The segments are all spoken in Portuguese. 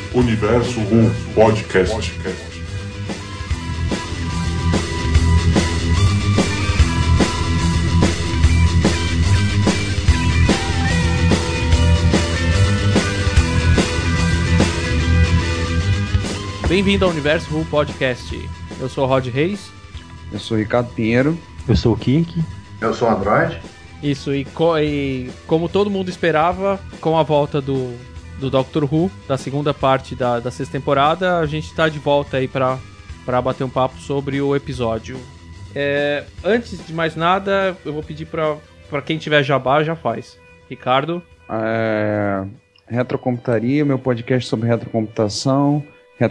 Universo Who Podcast. Bem-vindo ao Universo Who Podcast. Eu sou o Rod Reis. Eu sou o Ricardo Pinheiro. Eu sou o Kink. Eu sou o Android. Isso, e como todo mundo esperava, com a volta do Doctor Who, da segunda parte da sexta temporada, a gente tá de volta aí pra bater um papo sobre o episódio. Antes de mais nada, eu vou pedir pra quem tiver jabá, já faz. Ricardo? Retrocomputaria, meu podcast sobre retrocomputação,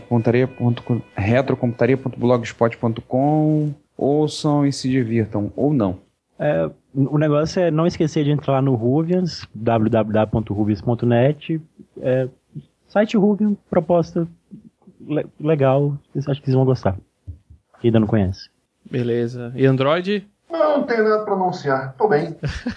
retrocomputaria.blogspot.com. Ouçam e se divirtam, ou não. O negócio é não esquecer de entrar no Ruvians, www.ruvians.net. Site Ruvian, proposta legal, acho que vocês vão gostar. Quem ainda não conhece. Beleza. E Android? Não tenho nada pra anunciar, tô bem.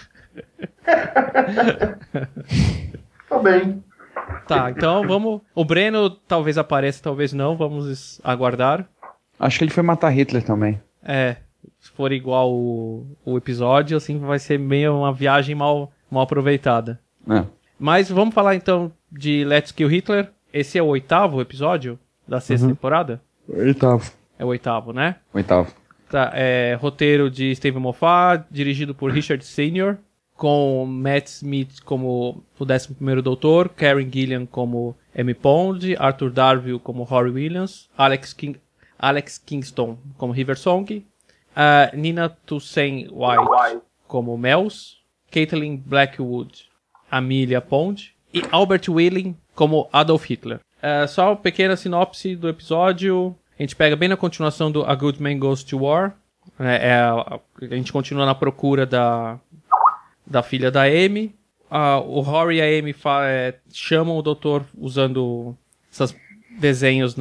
Tô bem. Tá, então vamos... O Breno talvez apareça, talvez não, vamos aguardar. Acho que ele foi matar Hitler também. Se for igual o episódio, assim, vai ser meio uma viagem mal aproveitada. Mas vamos falar então de Let's Kill Hitler. Esse é o 8º episódio da sexta temporada? 8º. É o 8º, né? 8º. Tá, roteiro de Steven Moffat, dirigido por Richard Senior, com Matt Smith como o 11º Doutor, Karen Gillan como Amy Pond, Arthur Darvill como Rory Williams, Alex Kingston como River Song, Nina Toussaint White como Mels, Caitlin Blackwood, Amelia Pond e Albert Willing como Adolf Hitler. Só uma pequena sinopse do episódio. A gente pega bem na continuação do A Good Man Goes to War. A gente continua na procura da filha da Amy. O Rory e a Amy chamam o doutor usando esses desenhos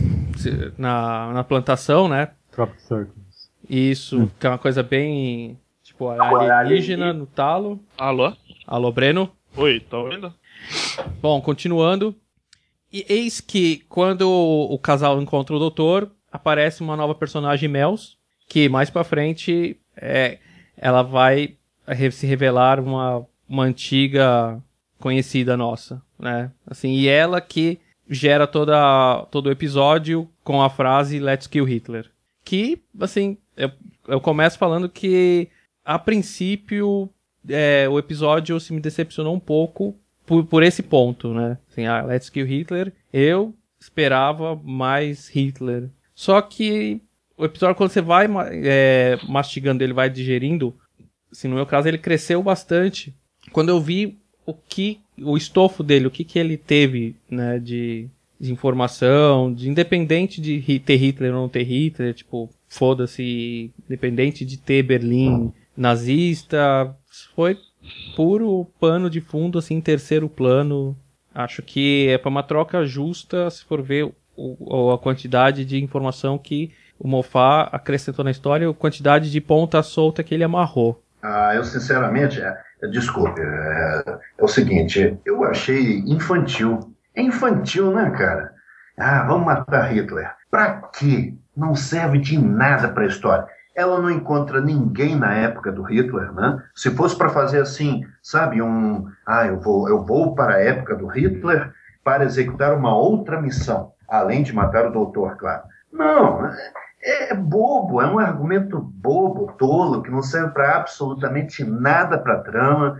na plantação, né? Tropic Circles. Isso, que é uma coisa bem, tipo, alienígena no talo. Alô? Alô, Breno? Oi, tá ouvindo? Bom, continuando. E eis que, quando o casal encontra o doutor, aparece uma nova personagem, Mels, que mais pra frente ela vai se revelar uma antiga conhecida nossa, né? Assim, e ela que gera todo o episódio com a frase Let's Kill Hitler. Que, assim, eu começo falando que, a princípio, o episódio me decepcionou um pouco por esse ponto, né? Assim, Let's Kill Hitler, eu esperava mais Hitler. Só que o episódio, quando você vai mastigando ele, vai digerindo, assim, no meu caso, ele cresceu bastante. Quando eu vi o estofo dele, o que ele teve, né, de informação, independente de ter Hitler ou não ter Hitler, tipo, foda-se, independente de ter Berlim nazista, foi puro pano de fundo, assim, terceiro plano. Acho que é para uma troca justa, se for ver a quantidade de informação que o Moffat acrescentou na história, a quantidade de ponta solta que ele amarrou. Eu sinceramente, desculpe, é o seguinte, eu achei infantil. É infantil, né, cara? Vamos matar Hitler. Pra quê? Não serve de nada pra história. Ela não encontra ninguém na época do Hitler, né? Se fosse pra fazer assim, sabe, eu vou para a época do Hitler para executar uma outra missão, além de matar o doutor, claro. Não, é bobo, é um argumento bobo, tolo, que não serve pra absolutamente nada pra trama.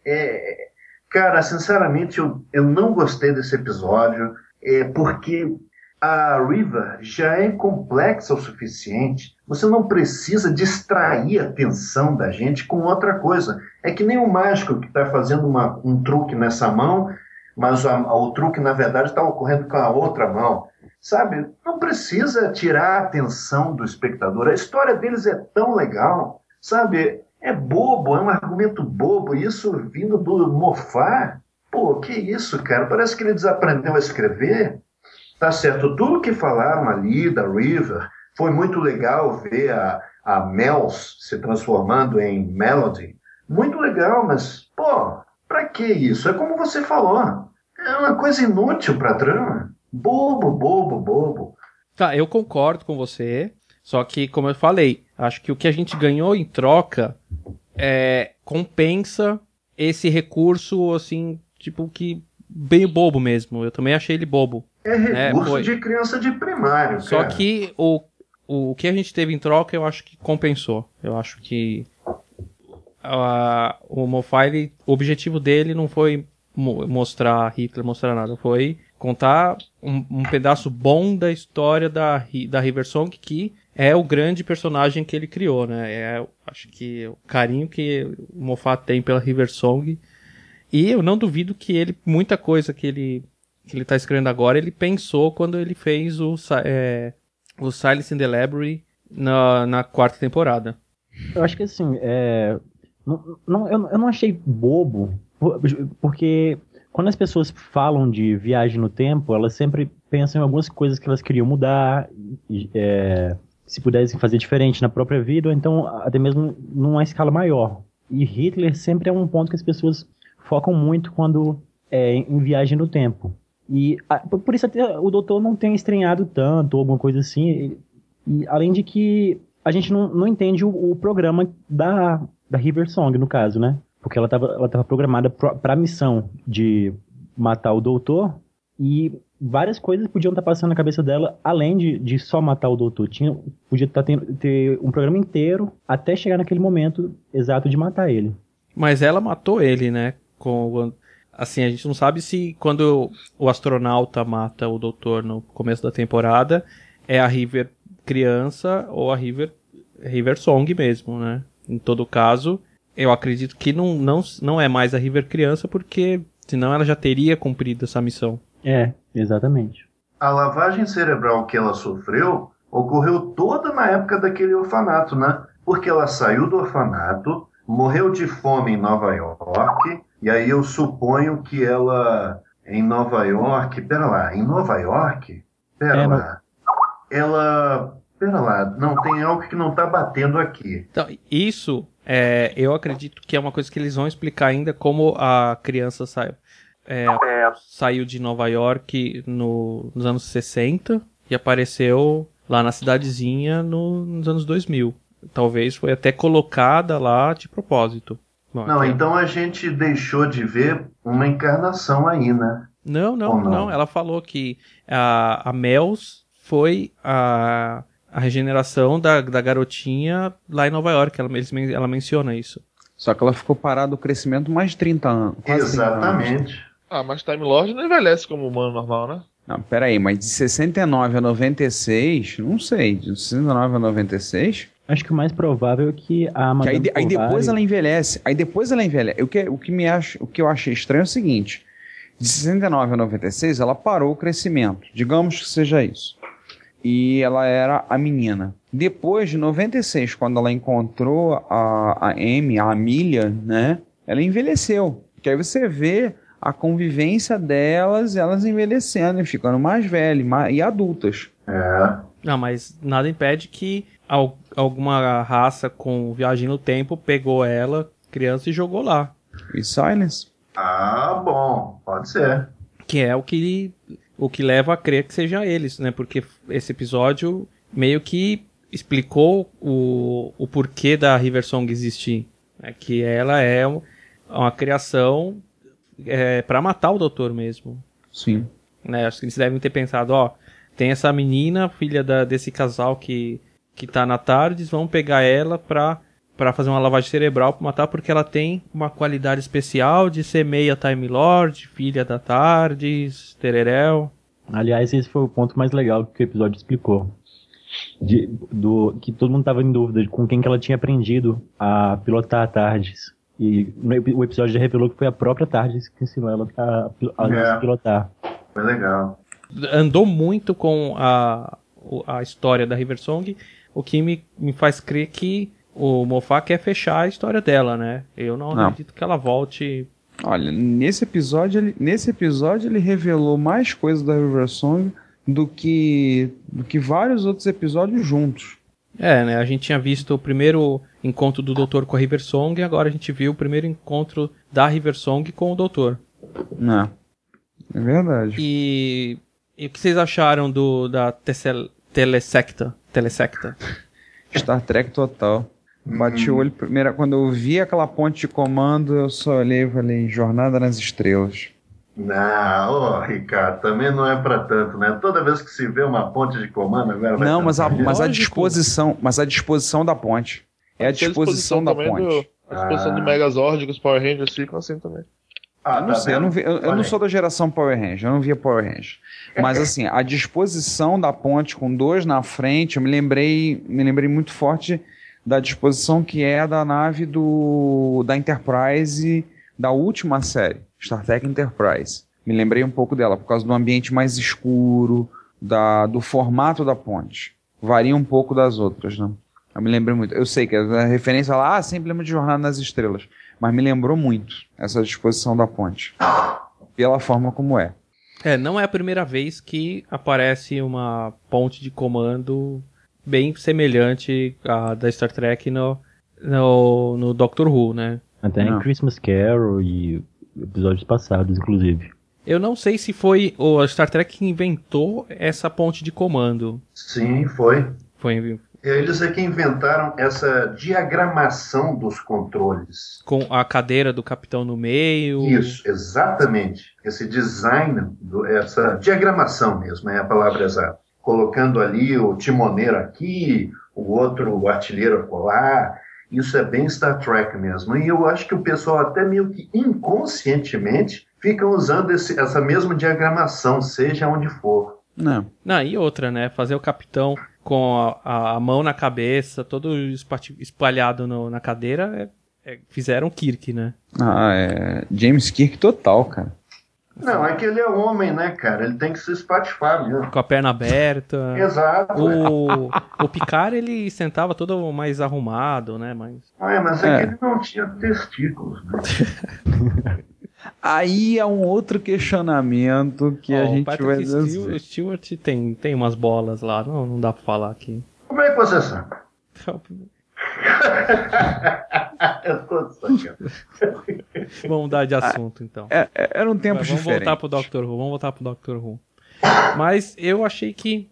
Cara, sinceramente, eu não gostei desse episódio, porque a River já é complexa o suficiente. Você não precisa distrair a atenção da gente com outra coisa. É que nem o mágico que está fazendo um truque nessa mão, mas o truque, na verdade, está ocorrendo com a outra mão. Sabe? Não precisa tirar a atenção do espectador. A história deles é tão legal, sabe? É bobo, é um argumento bobo. Isso vindo do Moffat. Pô, que isso, cara? Parece que ele desaprendeu a escrever. Tá certo, tudo que falaram ali da River, foi muito legal ver a Mels se transformando em Melody. Muito legal, mas, pô, pra que isso? É como você falou. É uma coisa inútil pra trama. Bobo. Tá, eu concordo com você, só que, como eu falei, acho que o que a gente ganhou em troca compensa esse recurso, assim, tipo, que bem bobo mesmo. Eu também achei ele bobo. É recurso foi. de criança de primário, Só cara. que o que a gente teve em troca, eu acho que compensou. Eu acho que o Moffat, o objetivo dele não foi mostrar Hitler, mostrar nada. Foi contar um pedaço bom da história da River Song, que é o grande personagem que ele criou, né? Acho que o carinho que o Moffat tem pela River Song. E eu não duvido que muita coisa que ele tá escrevendo agora, ele pensou quando ele fez o Silence in the Library na 4ª temporada. Eu acho que assim, eu não achei bobo, porque quando as pessoas falam de viagem no tempo, elas sempre pensam em algumas coisas que elas queriam mudar, se pudessem fazer diferente na própria vida, ou então até mesmo numa escala maior. E Hitler sempre é um ponto que as pessoas focam muito quando em viagem no tempo. E por isso até o doutor não tem estranhado tanto, ou alguma coisa assim. E além de que a gente não entende o programa da River Song, no caso, né? Porque ela tava programada para a missão de matar o doutor, e várias coisas podiam estar passando na cabeça dela, além de só matar o doutor. Podia ter um programa inteiro até chegar naquele momento exato de matar ele. Mas ela matou ele, né? Assim, a gente não sabe se quando o astronauta mata o doutor no começo da temporada é a River criança ou a River Song mesmo, né? Em todo caso, eu acredito que não é mais a River criança, porque senão ela já teria cumprido essa missão. Exatamente. A lavagem cerebral que ela sofreu ocorreu toda na época daquele orfanato, né? Porque ela saiu do orfanato, morreu de fome em Nova York, e aí eu suponho que ela, em Nova York... Pera lá, não, tem algo que não tá batendo aqui. Então, isso, eu acredito que é uma coisa que eles vão explicar ainda, como a criança saiu de Nova York nos anos 60 e apareceu lá na cidadezinha nos anos 2000. Talvez foi até colocada lá de propósito. Bom, não, então a gente deixou de ver uma encarnação aí, né? Não. Ela falou que a Mels foi a regeneração da garotinha lá em Nova York. Ela menciona isso. Só que ela ficou parada o crescimento mais de 30 anos. Exatamente. Mas Time Lord não envelhece como humano normal, né? Não, peraí, mas de 69 a 96, não sei, de 69 a 96... Acho que o mais provável é que a Madame aí depois ela envelhece. O que eu achei estranho é o seguinte: de 69 a 96 ela parou o crescimento. Digamos que seja isso. E ela era a menina. Depois de 96, quando ela encontrou a Amy, a Amelia, né? Ela envelheceu. Porque aí você vê a convivência delas, elas envelhecendo e ficando mais velhas e adultas. Não, mas nada impede que alguma raça com viagem no tempo pegou ela, criança, e jogou lá. E Silence? Bom, pode ser. Que é o que leva a crer que seja eles, né? Porque esse episódio meio que explicou o porquê da River Song existir. Né? Que ela é uma criação para matar o doutor mesmo. Sim. Né? Acho que eles devem ter pensado, tem essa menina, filha desse casal que tá na Tardes, vamos pegar ela pra fazer uma lavagem cerebral pra matar, porque ela tem uma qualidade especial de ser meia Time Lord, filha da Tardes, tererel. Aliás, esse foi o ponto mais legal que o episódio explicou. Que todo mundo tava em dúvida de com quem que ela tinha aprendido a pilotar a Tardes. E o episódio já revelou que foi a própria Tardes que ensinou ela a pilotar. Foi legal. Andou muito com a história da River Song, o que me faz crer que o Moffat quer fechar a história dela, né? Eu não acredito que ela volte. Olha, nesse episódio ele revelou mais coisas da River Song do que vários outros episódios juntos. Né? A gente tinha visto o primeiro encontro do Doutor com a River Song e agora a gente viu o primeiro encontro da River Song com o Doutor. É verdade. E E o que vocês acharam da Telesecta? Star Trek total. Bati o olho primeiro. Quando eu vi aquela ponte de comando, eu só olhei e falei, Jornada nas Estrelas. Não, Ricardo, também não é pra tanto, né? Toda vez que se vê uma ponte de comando, agora vai Não, ter mas a Lógico. disposição da ponte. É a disposição da ponte. A disposição do Megazord, que os Power Rangers ficam assim também. Ah, Eu não sei, eu não sou da geração Power Ranger, eu não via Power Ranger. Mas assim, a disposição da ponte com 2 na frente, eu me lembrei muito forte da disposição que é da nave da Enterprise da última série, Star Trek Enterprise. Me lembrei um pouco dela, por causa do ambiente mais escuro, do formato da ponte. Varia um pouco das outras, né? Eu me lembrei muito. Eu sei que a referência lá, sempre lembro de Jornada nas Estrelas. Mas me lembrou muito essa disposição da ponte. Pela forma como é. Não é a primeira vez que aparece uma ponte de comando bem semelhante à da Star Trek no Doctor Who, né? Até em Christmas Carol e episódios passados, inclusive. Eu não sei se foi o Star Trek que inventou essa ponte de comando. Sim, foi. Foi Eles é que inventaram essa diagramação dos controles. com a cadeira do capitão no meio. Isso, exatamente. Esse design, essa diagramação mesmo, é a palavra exata. Colocando ali o timoneiro aqui, o outro artilheiro acolá. Isso é bem Star Trek mesmo. E eu acho que o pessoal até meio que inconscientemente fica usando essa mesma diagramação, seja onde for. Não. E outra, né? Fazer o capitão com a mão na cabeça, todo espalhado na cadeira, fizeram Kirk, né? James Kirk total, cara. Não, é que ele é homem, né, cara? Ele tem que se espatifar mesmo. Com a perna aberta. Exato. O Picard, ele sentava todo mais arrumado, né? Mas que ele não tinha testículos, né? Aí é um outro questionamento que a gente vai dizer. O Stewart tem umas bolas lá, não dá pra falar aqui. Como é que você sabe? Eu tô sacando. Vamos mudar de assunto, então. Era um tempo Vamos diferente. Vamos voltar pro Doctor Who. Mas eu achei que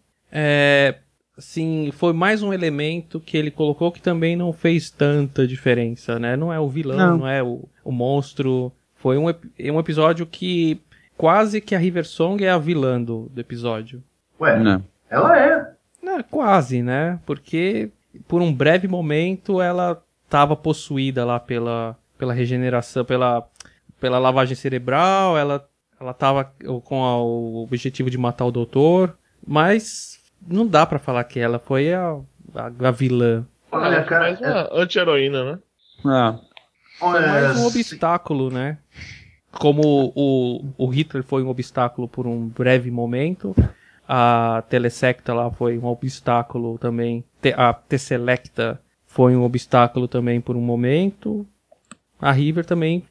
assim, foi mais um elemento que ele colocou que também não fez tanta diferença, né? Não é o vilão, não é o monstro. Foi um episódio que quase que a River Song é a vilã do episódio. Ué, Não. ela é. Não, quase, né? Porque por um breve momento ela estava possuída lá pela regeneração, pela lavagem cerebral, ela estava com o objetivo de matar o doutor, mas não dá pra falar que ela foi a vilã. Olha, cara, mais uma anti-heroína, né? Foi mais um obstáculo, né? Como o Hitler foi um obstáculo por um breve momento, a Telesecta lá foi um obstáculo também, a Tesselecta foi um obstáculo também por um momento, a River também,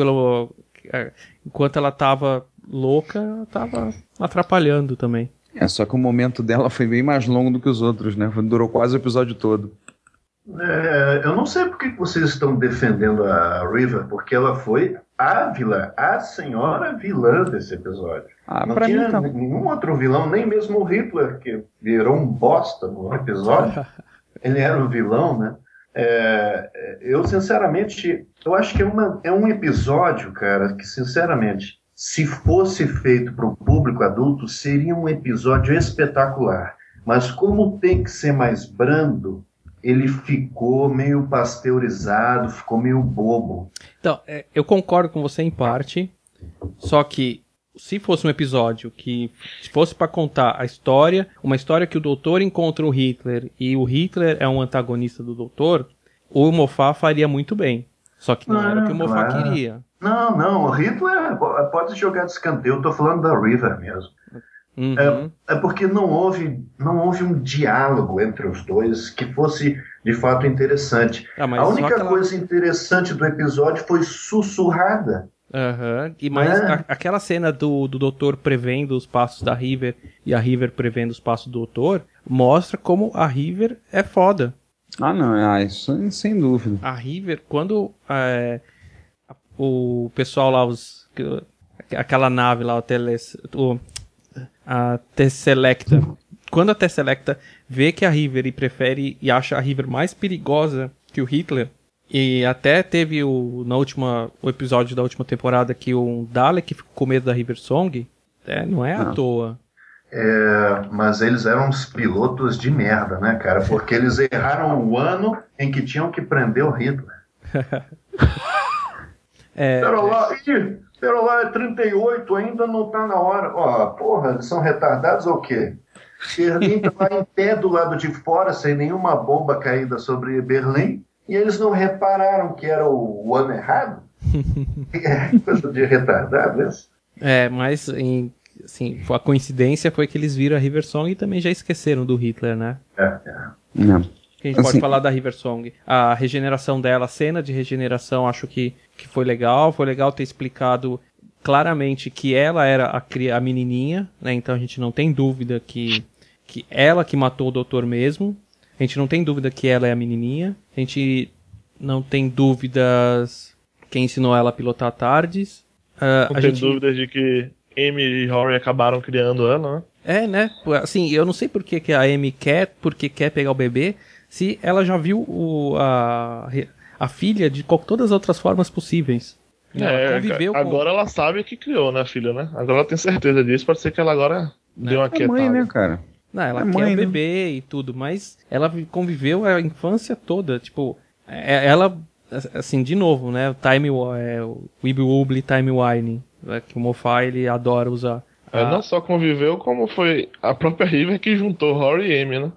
enquanto ela tava louca, ela tava atrapalhando também. Só que o momento dela foi bem mais longo do que os outros, né? Durou quase o episódio todo. Eu não sei por que vocês estão defendendo a River, porque ela foi a vilã, a senhora vilã desse episódio. Não tinha nenhum outro vilão, nem mesmo o Hitler, que virou um bosta no episódio. Ele era o vilão, né? Eu, sinceramente, eu acho que é um episódio, cara, que, sinceramente, se fosse feito para o público adulto, seria um episódio espetacular. Mas como tem que ser mais brando, ele ficou meio pasteurizado, ficou meio bobo. Então, eu concordo com você em parte, só que se fosse um episódio que fosse para contar a história, uma história que o doutor encontra o Hitler e o Hitler é um antagonista do doutor, o Moffat faria muito bem. Só que não era o que o Moffat queria. Não, o Hitler pode jogar de escanteio, eu tô falando da River mesmo. Uhum. É porque não houve um diálogo entre os dois que fosse de fato interessante. A única coisa interessante do episódio foi sussurrada. Mas aquela cena do doutor prevendo os passos da River e a River prevendo os passos do doutor mostra como a River é foda. Isso sem dúvida. A River, quando o pessoal lá, aquela nave lá, a Tesselecta. Quando a Tesselecta vê que a River e prefere e acha a River mais perigosa que o Hitler, e até teve o episódio da última temporada que o Dalek ficou com medo da River Song, não é à toa. Mas eles eram uns pilotos de merda, né, cara? Porque eles erraram o ano em que tinham que prender o Hitler. Pera lá, é 38, ainda não tá na hora. Ó, porra, eles são retardados ou o quê? Berlim tá lá em pé do lado de fora, sem nenhuma bomba caída sobre Berlim, e eles não repararam que era o ano errado? Coisa de retardado isso. Mas assim, a coincidência foi que eles viram a River Song e também já esqueceram do Hitler, né? Não. A gente pode falar da River Song. A regeneração dela, a cena de regeneração, acho que foi legal. Foi legal ter explicado claramente que ela era a menininha, né? Então a gente não tem dúvida que ela que matou o doutor mesmo. A gente não tem dúvida que ela é a menininha. A gente não tem dúvidas quem ensinou ela a pilotar tardes. Não tem dúvidas de que Amy e Rory acabaram criando ela, né? Né? Assim, eu não sei por que a Amy quer pegar o bebê, se ela já viu a filha de todas as outras formas possíveis. Ela conviveu agora ela sabe que criou, né, a filha, né? Agora ela tem certeza disso, pode ser que ela agora deu uma quietada. Mãe, né, cara? Não, ela quer o bebê e tudo, mas ela conviveu a infância toda, tipo, ela, assim, de novo, né, o Wibbly Timewine, que o Moffat, ele adora usar. Ela não só conviveu, como foi a própria River que juntou Rory e Amy, né?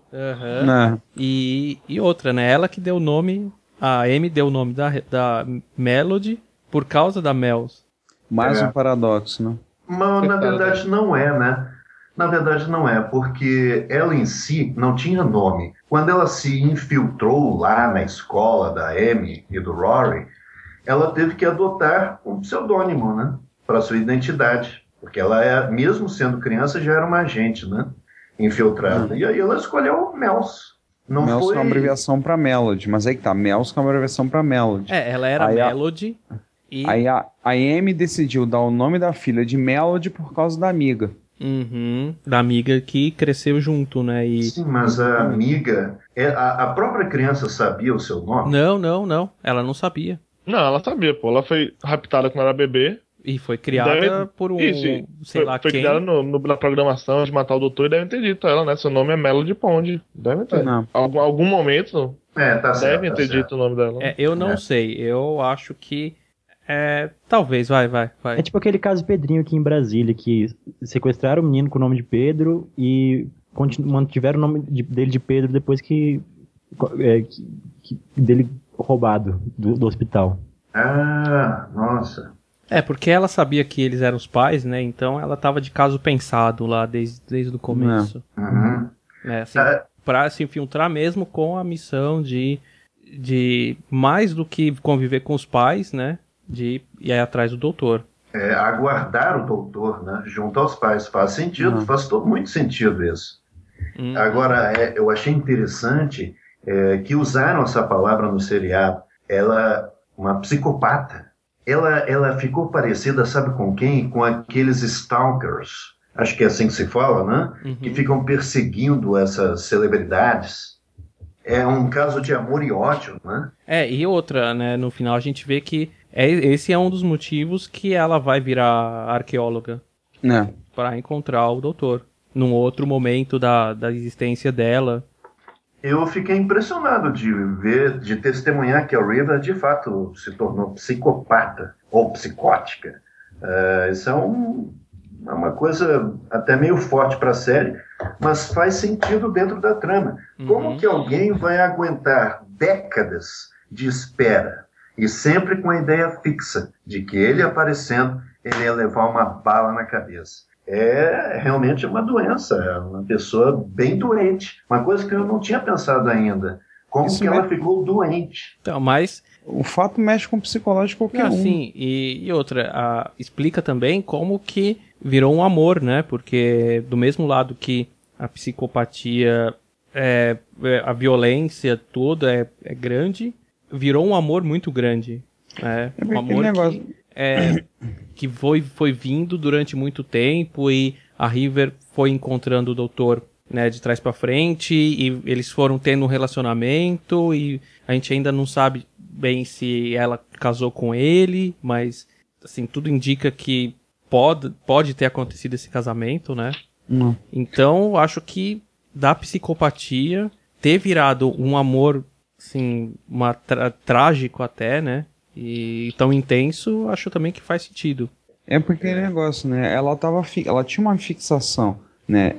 E outra, né, ela que deu o nome, a Amy deu o nome da Melody por causa da Mels. Mais um paradoxo, né? Mas na verdade não é, né? Na verdade não é, porque ela em si não tinha nome. Quando ela se infiltrou lá na escola da Amy e do Rory, ela teve que adotar um pseudônimo, né? Para sua identidade. Porque ela, mesmo sendo criança, já era uma agente, né? Infiltrada. E aí ela escolheu Mels. Mels foi uma abreviação para Melody, mas aí que tá, Mels é uma abreviação para Melody. Ela era Melody. Aí a Amy decidiu dar o nome da filha de Melody por causa da amiga. Da amiga que cresceu junto, né? Sim, mas a amiga... A própria criança sabia o seu nome? Não. Ela não sabia. Não, ela sabia, pô. Ela foi raptada quando era bebê. E foi criada por um... Foi criada na programação de matar o doutor e devem ter dito a ela, né? Seu nome é Melody Pond. Devem ter. Algum momento devem ter dito o nome dela. Eu não sei. Eu acho que... talvez, vai. É tipo aquele caso Pedrinho aqui em Brasília, que sequestraram o menino com o nome de Pedro e mantiveram o nome dele de Pedro depois que dele roubado do hospital. Nossa. Porque ela sabia que eles eram os pais, né? Então ela tava de caso pensado lá desde o começo. Assim, pra se infiltrar mesmo com a missão de mais do que conviver com os pais, né? De ir atrás do doutor. Aguardar o doutor, né? Junto aos pais. Faz sentido, faz muito sentido isso. Agora, eu achei interessante que usaram essa palavra no seriado. Ela, uma psicopata. Ela ficou parecida, sabe com quem? Com aqueles stalkers. Acho que é assim que se fala, né? Que ficam perseguindo essas celebridades. É um caso de amor e ódio, né? E outra, né? No final a gente vê que esse é um dos motivos que ela vai virar arqueóloga. Para encontrar o doutor. Num outro momento da existência dela. Eu fiquei impressionado de testemunhar que a River de fato se tornou psicopata ou psicótica. Isso é uma coisa até meio forte para a série, mas faz sentido dentro da trama. Como que alguém vai aguentar décadas de espera e sempre com a ideia fixa de que ele aparecendo, ele ia levar uma bala na cabeça? É realmente uma doença, é uma pessoa bem doente. Uma coisa que eu não tinha pensado ainda. Como isso que ela ficou doente? Então, mas... O fato mexe com o psicológico de qualquer um. Sim, e outra, explica também como que virou um amor, né? Porque do mesmo lado que a psicopatia, a violência toda é grande, virou um amor muito grande. Um amor que foi vindo durante muito tempo e a River foi encontrando o doutor, né, de trás pra frente, e eles foram tendo um relacionamento, e a gente ainda não sabe bem se ela casou com ele, mas, assim, tudo indica que pode ter acontecido esse casamento, né? Então, acho que da psicopatia ter virado um amor, assim, trágico até, né? E tão intenso, acho também que faz sentido. É porque é negócio, né? Ela tinha uma fixação, né?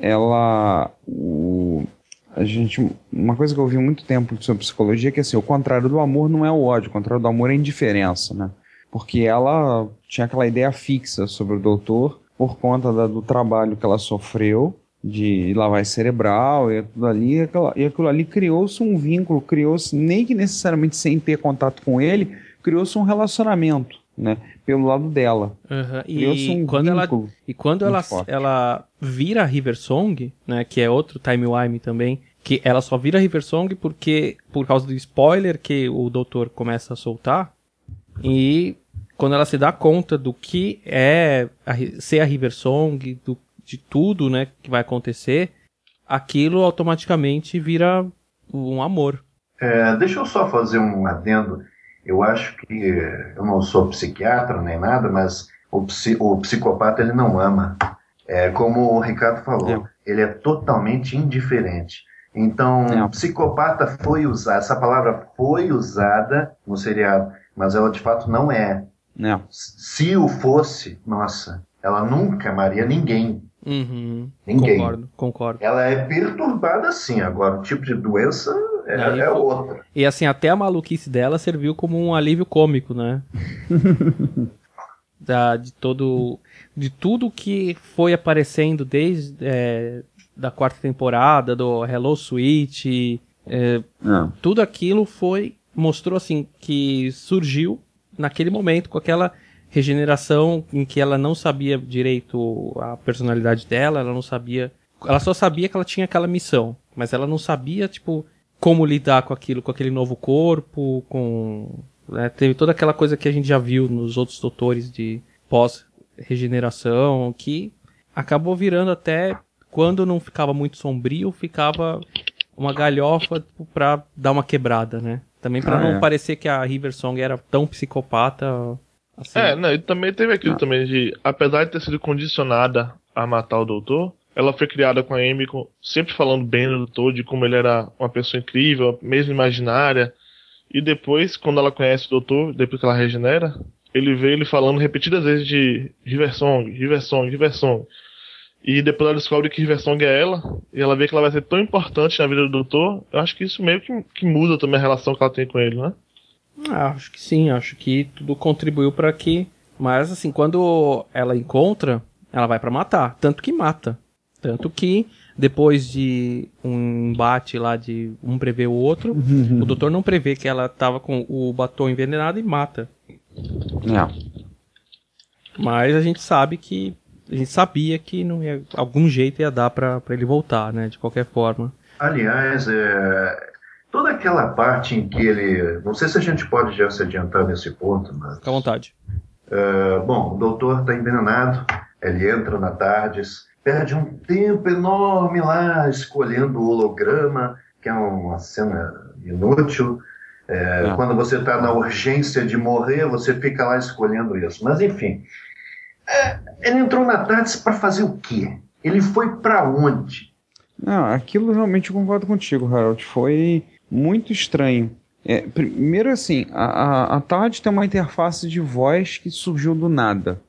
Uma coisa que eu ouvi muito tempo sobre psicologia é que assim, o contrário do amor não é o ódio, o contrário do amor é a indiferença, né? Porque ela tinha aquela ideia fixa sobre o doutor por conta do trabalho que ela sofreu de lavagem cerebral e tudo ali, e aquilo ali criou-se um vínculo, criou-se, nem que necessariamente sem ter contato com ele, criou-se um relacionamento, né, pelo lado dela. Criou-se um vínculo. E quando ela vira a River Song, né, que é outro timewime também, que ela só vira a River Song por causa do spoiler que o doutor começa a soltar, e quando ela se dá conta do que é ser a River Song, de tudo, né, que vai acontecer, aquilo automaticamente vira um amor. Deixa eu só fazer um adendo. Eu acho que eu não sou psiquiatra nem nada, mas o psicopata ele não ama. Como o Ricardo falou, ele é totalmente indiferente. Então, psicopata foi usada, essa palavra foi usada no seriado, mas ela de fato não é. Não. Se o fosse, nossa, ela nunca amaria ninguém. Ninguém. Concordo. Ela é perturbada sim, agora o tipo de doença é outra. E assim, até a maluquice dela serviu como um alívio cômico, né? De tudo que foi aparecendo desde da quarta temporada, do Hello Sweet, tudo aquilo mostrou assim que surgiu naquele momento com aquela regeneração em que ela não sabia direito a personalidade dela, ela só sabia que ela tinha aquela missão, mas ela não sabia, tipo, como lidar com aquilo, com aquele novo corpo, teve toda aquela coisa que a gente já viu nos outros doutores de pós-regeneração, que acabou virando até, quando não ficava muito sombrio, ficava uma galhofa pra dar uma quebrada, né? Também pra não parecer que a River Song era tão psicopata. Assim. E também teve aquilo também de, apesar de ter sido condicionada a matar o doutor, ela foi criada com a Amy sempre falando bem do doutor, de como ele era uma pessoa incrível, mesmo imaginária, e depois, quando ela conhece o doutor, depois que ela regenera, ele vê ele falando repetidas vezes de River Song, River Song, River Song. E depois ela descobre que River Song é ela, e ela vê que ela vai ser tão importante na vida do doutor. Eu acho que isso meio que muda também a relação que ela tem com ele, né? Acho que sim, acho que tudo contribuiu pra que... Mas assim, quando ela encontra, ela vai pra matar, tanto que mata. Tanto que depois de um embate lá de um prever o outro, o doutor não prevê que ela tava com o batom envenenado e mata. Mas a gente sabia que não ia, algum jeito ia dar pra ele voltar, né? De qualquer forma. Aliás, toda aquela parte em que ele... Não sei se a gente pode já se adiantar nesse ponto, mas... Fica à vontade. Bom, o doutor está envenenado, ele entra na TARDIS, perde um tempo enorme lá escolhendo o holograma, que é uma cena inútil. Quando você está na urgência de morrer, você fica lá escolhendo isso. Mas, enfim, ele entrou na TARDIS para fazer o quê? Ele foi para onde? Não, aquilo realmente eu concordo contigo, Harold. Foi muito estranho. Primeiro, assim, a TARDIS tem uma interface de voz que surgiu do nada.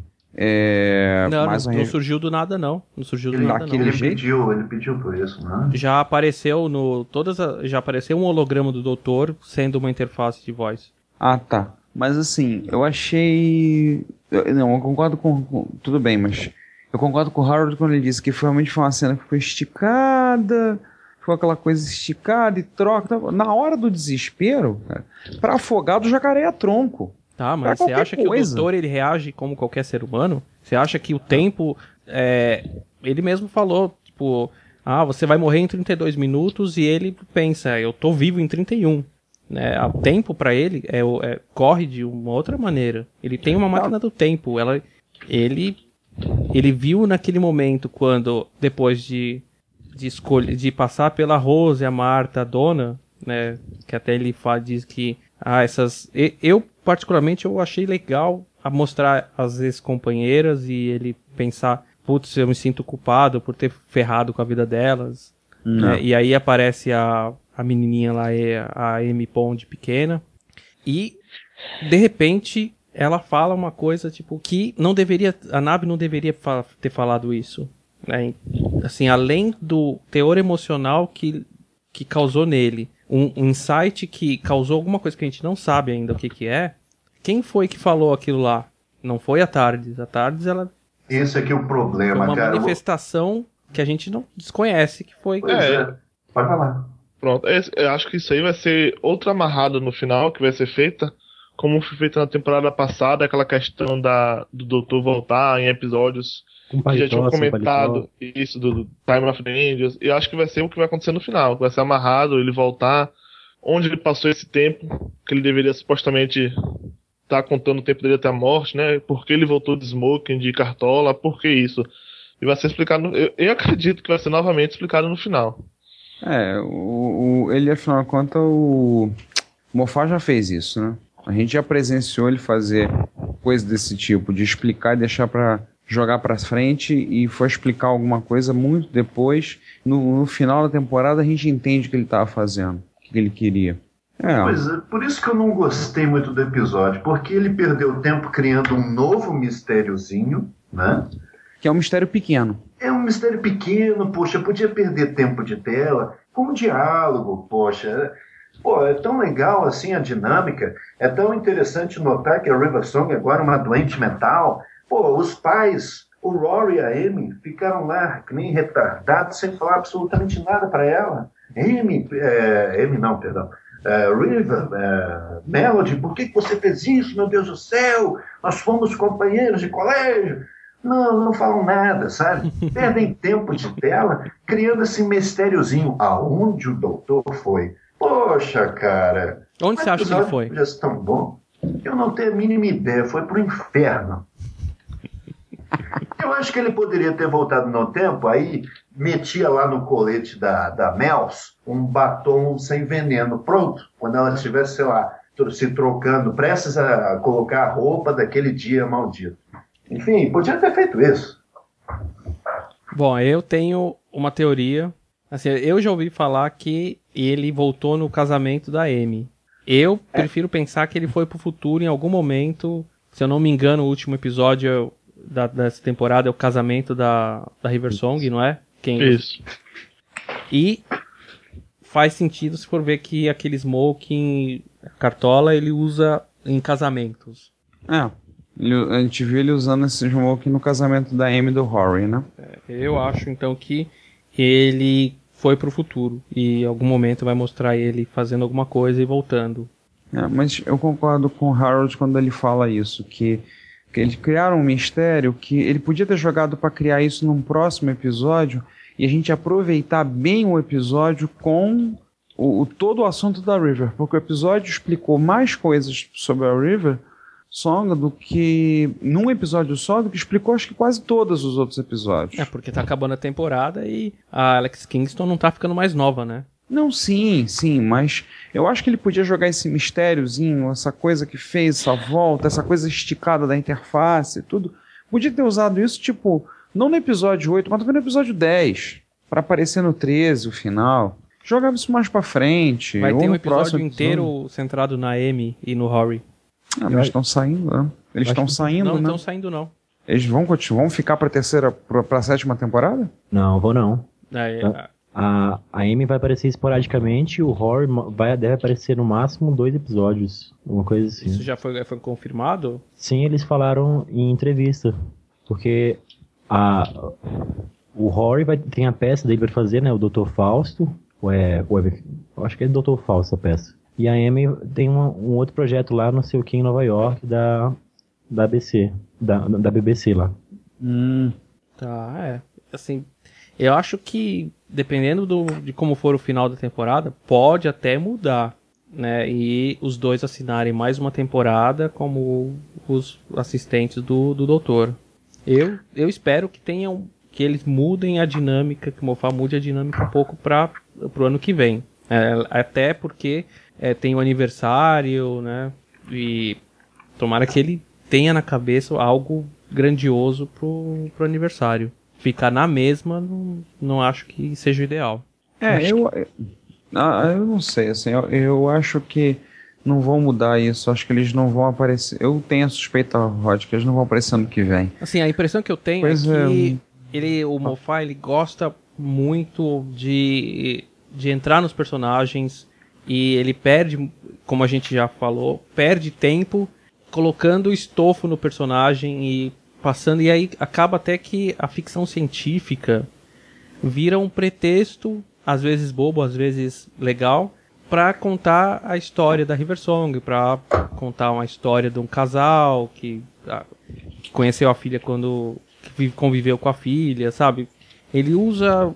Não surgiu do nada, não. Não surgiu do nada, não. Ele pediu por isso, né? Já apareceu já apareceu um holograma do doutor sendo uma interface de voz. Ah, tá. Mas assim, eu achei... eu concordo com... Tudo bem, mas... Eu concordo com o Harold quando ele disse que realmente foi uma cena que foi esticada... Ficou aquela coisa esticada e troca... Na hora do desespero, cara, pra afogar do jacaré a tronco. Tá, mas você acha que o doutor ele reage como qualquer ser humano? Você acha que o tempo... Ele mesmo falou, tipo... você vai morrer em 32 minutos e ele pensa, eu tô vivo em 31. O tempo pra ele corre de uma outra maneira. Ele tem uma máquina do tempo. Ele ele viu naquele momento quando, depois de passar pela Rose, a Marta, a Donna, né, que até ele diz que eu particularmente eu achei legal a mostrar as ex-companheiras e ele pensar, putz, eu me sinto culpado por ter ferrado com a vida delas, né? E aí aparece a menininha lá, a Amy Pond pequena, e de repente ela fala uma coisa tipo que a Nabi não deveria ter falado isso, né? Assim, além do teor emocional que causou nele, um insight que causou alguma coisa que a gente não sabe ainda o que é. Quem foi que falou aquilo lá? Não foi a Tardes. A Tardes, ela... Esse aqui é o problema, foi uma cara. manifestação que a gente não desconhece, que foi... Pois é. Pode falar. Pronto, eu acho que isso aí vai ser outra amarrada no final, que vai ser feita, como foi feita na temporada passada, aquela questão do Doutor voltar em episódios que já tinham comentado isso do Time of the Angels, e acho que vai ser o que vai acontecer no final, vai ser amarrado, ele voltar onde ele passou esse tempo, que ele deveria supostamente estar contando o tempo dele até a morte, né, por que ele voltou de Smoking, de Cartola, por que isso, e vai ser explicado, eu acredito que vai ser novamente explicado no final. Ele, afinal de contas, o Moffat já fez isso, né? A gente já presenciou ele fazer coisa desse tipo, de explicar e deixar pra jogar pra frente, e foi explicar alguma coisa muito depois. No final da temporada a gente entende o que ele estava fazendo, o que ele queria. Pois é, por isso que eu não gostei muito do episódio, porque ele perdeu tempo criando um novo mistériozinho, né? Que é um mistério pequeno. É um mistério pequeno, poxa, podia perder tempo de tela com diálogo, poxa. Pô, é tão legal assim a dinâmica, é tão interessante notar que a River Song agora é uma doente mental. Pô, os pais, o Rory e a Amy, ficaram lá que nem retardados, sem falar absolutamente nada para ela. River, Melody, por que você fez isso, meu Deus do céu? Nós fomos companheiros de colégio. Não falam nada, sabe? Perdem tempo de tela criando esse mistériozinho. Aonde o doutor foi? Poxa, cara. Onde você acha que ele foi? Já tão bom. Eu não tenho a mínima ideia. Foi pro inferno. Eu acho que ele poderia ter voltado no tempo, aí metia lá no colete da Mels um batom sem veneno. Pronto. Quando ela estivesse, sei lá, se trocando, prestes a colocar a roupa daquele dia maldito. Enfim, podia ter feito isso. Bom, eu tenho uma teoria. Assim, eu já ouvi falar que ele voltou no casamento da Amy. Eu prefiro pensar que ele foi pro futuro em algum momento. Se eu não me engano, o último episódio dessa temporada é o casamento da River Song, não é? Isso. E faz sentido se for ver que aquele smoking Cartola ele usa em casamentos. A gente viu ele usando esse smoking no casamento da Amy e do Rory, né? Eu acho então que ele foi pro futuro e em algum momento vai mostrar ele fazendo alguma coisa e voltando. Mas eu concordo com o Harold quando ele fala isso, que eles criaram um mistério que ele podia ter jogado para criar isso num próximo episódio e a gente aproveitar bem o episódio com todo o assunto da River, porque o episódio explicou mais coisas sobre a River Song do que num episódio só, do que explicou acho que quase todos os outros episódios. Porque tá acabando a temporada e a Alex Kingston não tá ficando mais nova, né? Não, sim, mas eu acho que ele podia jogar esse mistériozinho, essa coisa que fez, essa volta, essa coisa esticada da interface e tudo. Podia ter usado isso, tipo, não no episódio 8, mas também no episódio 10, pra aparecer no 13, o final. Jogava isso mais pra frente. Vai ou ter um no episódio próximo inteiro centrado na Amy e no Rory. Mas estão saindo, né? Eles estão saindo, não, né? Não estão saindo, não. Eles vão ficar pra sétima temporada? Não, vou não. A Amy vai aparecer esporadicamente, o Rory deve aparecer no máximo 2 episódios, uma coisa assim. Isso já foi confirmado? Sim, eles falaram em entrevista, porque o Rory tem a peça dele para fazer, né, o Dr. Fausto, eu acho que é o Dr. Fausto a peça. E a Amy tem um outro projeto lá, não sei o que, em Nova York, da BBC lá. Tá, assim, eu acho que dependendo de como for o final da temporada, pode até mudar, né? E os dois assinarem mais uma temporada como os assistentes do doutor. Eu espero que que eles mudem a dinâmica, que o Moffat mude a dinâmica um pouco pro ano que vem. Até porque tem o aniversário, né? E tomara que ele tenha na cabeça algo grandioso pro aniversário. Ficar na mesma, não acho que seja o ideal. Eu não sei, assim, eu acho que não vão mudar isso, acho que eles não vão aparecer. Eu tenho a suspeita, Rod, que eles não vão aparecer ano que vem. Assim, a impressão que eu tenho que o Moffat, ele gosta muito de entrar nos personagens e ele perde, como a gente já falou, perde tempo colocando estofo no personagem e passando, e aí acaba até que a ficção científica vira um pretexto, às vezes bobo, às vezes legal, para contar a história da River Song, para contar uma história de um casal que conheceu a filha quando conviveu com a filha, sabe? Ele usa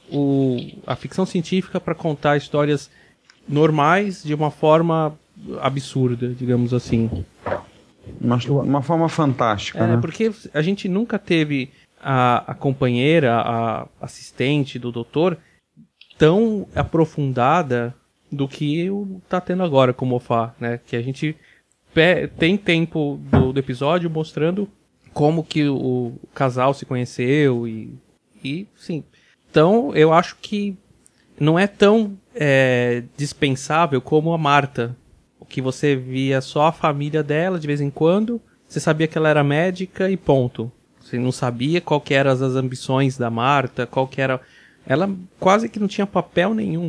a ficção científica para contar histórias normais de uma forma absurda, digamos assim. Uma forma fantástica, né? Porque a gente nunca teve a companheira, a assistente do doutor tão aprofundada do que tá tendo agora com o Moffat, né? Que a gente tem tempo do episódio mostrando como que o casal se conheceu e sim. Então eu acho que não é tão dispensável como a Marta, que você via só a família dela de vez em quando, você sabia que ela era médica e ponto. Você não sabia qual que eram as ambições da Marta, qual que era... Ela quase que não tinha papel nenhum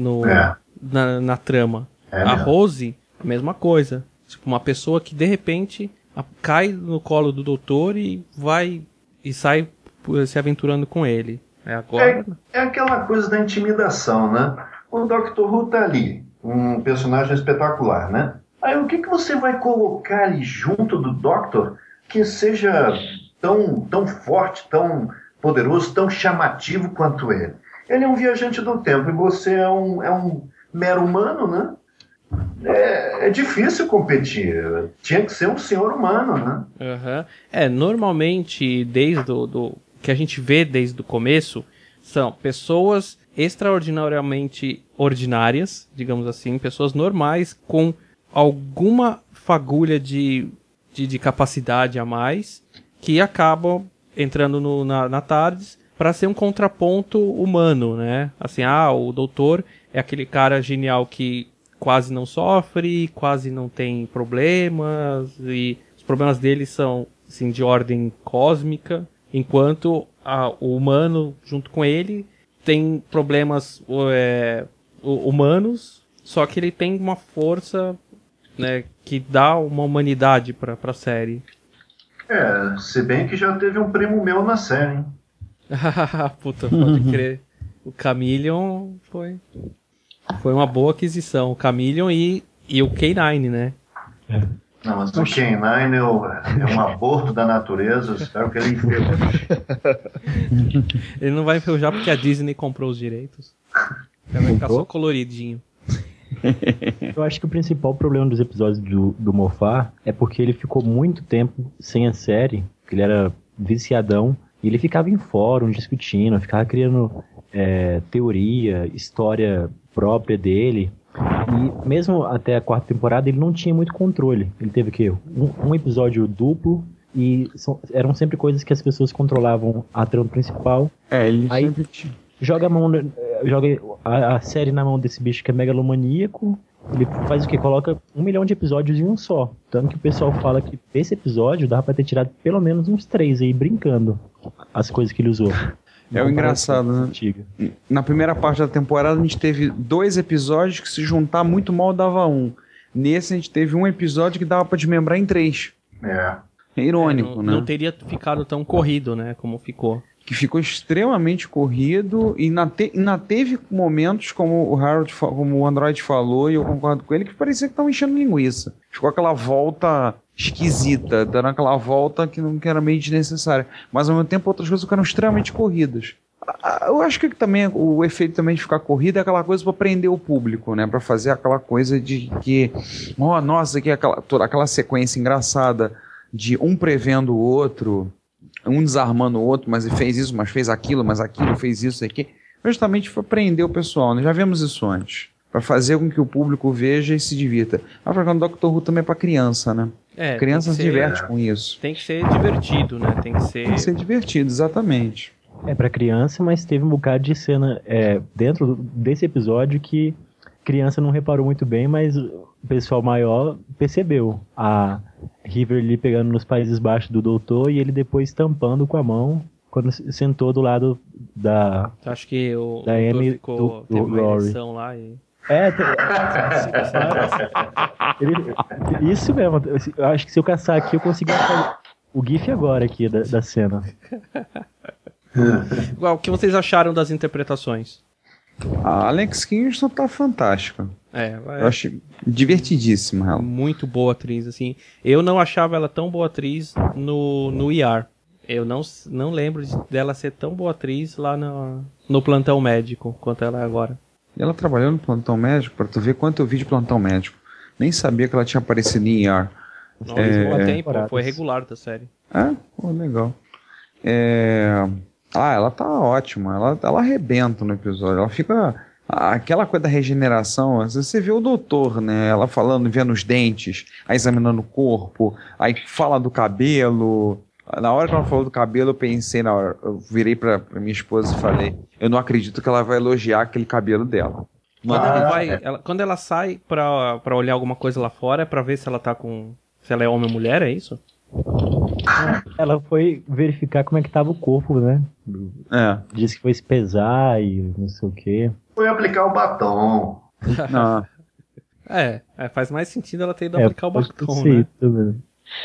na trama. A Rose, a mesma coisa. Tipo, uma pessoa que de repente cai no colo do doutor e vai e sai se aventurando com ele. Agora... É aquela coisa da intimidação, né? O Dr. Who tá ali, um personagem espetacular, né? Aí o que você vai colocar ali junto do Doctor que seja tão forte, tão poderoso, tão chamativo quanto ele? Ele é um viajante do tempo e você é um mero humano, né? É difícil competir. Tinha que ser um senhor humano, né? Uhum. Normalmente, desde que a gente vê desde o começo, são pessoas extraordinariamente ordinárias, digamos assim, pessoas normais com alguma fagulha de capacidade a mais, que acabam entrando na TARDIS para ser um contraponto humano, né? Assim, o doutor é aquele cara genial que quase não sofre, quase não tem problemas, e os problemas dele são assim, de ordem cósmica, enquanto o humano, junto com ele, tem problemas humanos, só que ele tem uma força, né, que dá uma humanidade para a série. Se bem que já teve um primo meu na série, hein? Puta, pode crer. O Chameleon foi uma boa aquisição. O Chameleon e o K9, né? Não, mas o K9 é um aborto da natureza. Eu espero que ele enferruje. Ele não vai enferrujar porque a Disney comprou os direitos. Vai ficar só coloridinho. Eu acho que o principal problema dos episódios do Moffat é porque ele ficou muito tempo sem a série, porque ele era viciadão, e ele ficava em fórum discutindo, ficava criando teoria, história própria dele, e mesmo até a 4ª temporada ele não tinha muito controle. Ele teve o quê? Um episódio duplo, e eram sempre coisas que as pessoas controlavam a trama principal. Ele aí sempre tinha. joga a série na mão desse bicho que é megalomaníaco. Ele faz o quê? Coloca 1 milhão de episódios em um só. Tanto que o pessoal fala que esse episódio dava pra ter tirado pelo menos uns 3 aí, brincando as coisas que ele usou. O engraçado, né? Antiga. Na primeira parte da temporada a gente teve 2 episódios que, se juntar muito mal, dava 1. Nesse a gente teve um episódio que dava pra desmembrar em 3. É irônico, né? Não teria ficado tão corrido, né? Como ficou. Que ficou extremamente corrido e ainda teve momentos, como o Harold, como o Android falou, e eu concordo com ele, que parecia que estavam enchendo linguiça. Ficou aquela volta esquisita, dando aquela volta que não era meio desnecessária. Mas ao mesmo tempo outras coisas ficaram extremamente corridas. Eu acho que também o efeito também de ficar corrida é aquela coisa para prender o público, né? Para fazer aquela coisa de que, nossa, que toda aquela sequência engraçada de um prevendo o outro. um desarmando o outro, mas ele fez isso, mas fez aquilo, fez isso aqui. Justamente para prender o pessoal, né? Já vimos isso antes. Para fazer com que o público veja e se divirta. Afinal, o Doctor Who também é para criança, né? A criança se diverte com isso. Tem que ser divertido, né? Tem que ser divertido, exatamente. Para criança, mas teve um bocado de cena dentro desse episódio que criança não reparou muito bem, mas o pessoal maior percebeu. A River ali pegando nos Países Baixos do doutor e ele depois tampando com a mão quando sentou do lado da... Acho que o da Amy ficou, do teve uma Rory. ereção lá e... Isso mesmo. Eu acho que se eu caçar aqui, eu consigo achar o GIF agora aqui da cena. O que vocês acharam das interpretações? A Alex Kingston tá fantástica. Eu achei divertidíssima ela. Muito boa atriz, assim. Eu não achava ela tão boa atriz no ER. Eu não lembro dela ser tão boa atriz lá no Plantão Médico quanto ela é agora. E ela trabalhou no Plantão Médico, pra tu ver quanto eu vi de Plantão Médico. Nem sabia que ela tinha aparecido em ER. Foi regular da série. Legal. Ela tá ótima. Ela arrebenta no episódio. Ela fica... Aquela coisa da regeneração, você vê o doutor, né? Ela falando, vendo os dentes, aí examinando o corpo, aí fala do cabelo... Na hora que ela falou do cabelo, eu pensei eu virei pra minha esposa e falei, eu não acredito que ela vai elogiar aquele cabelo dela. Quando ela sai pra olhar alguma coisa lá fora, é pra ver se ela tá se ela é homem ou mulher, é isso? Ela foi verificar como é que tava o corpo, né? Disse que foi se pesar e não sei o quê. Foi aplicar o batom. Não. Faz mais sentido ela ter ido aplicar o batom, né? Mesmo.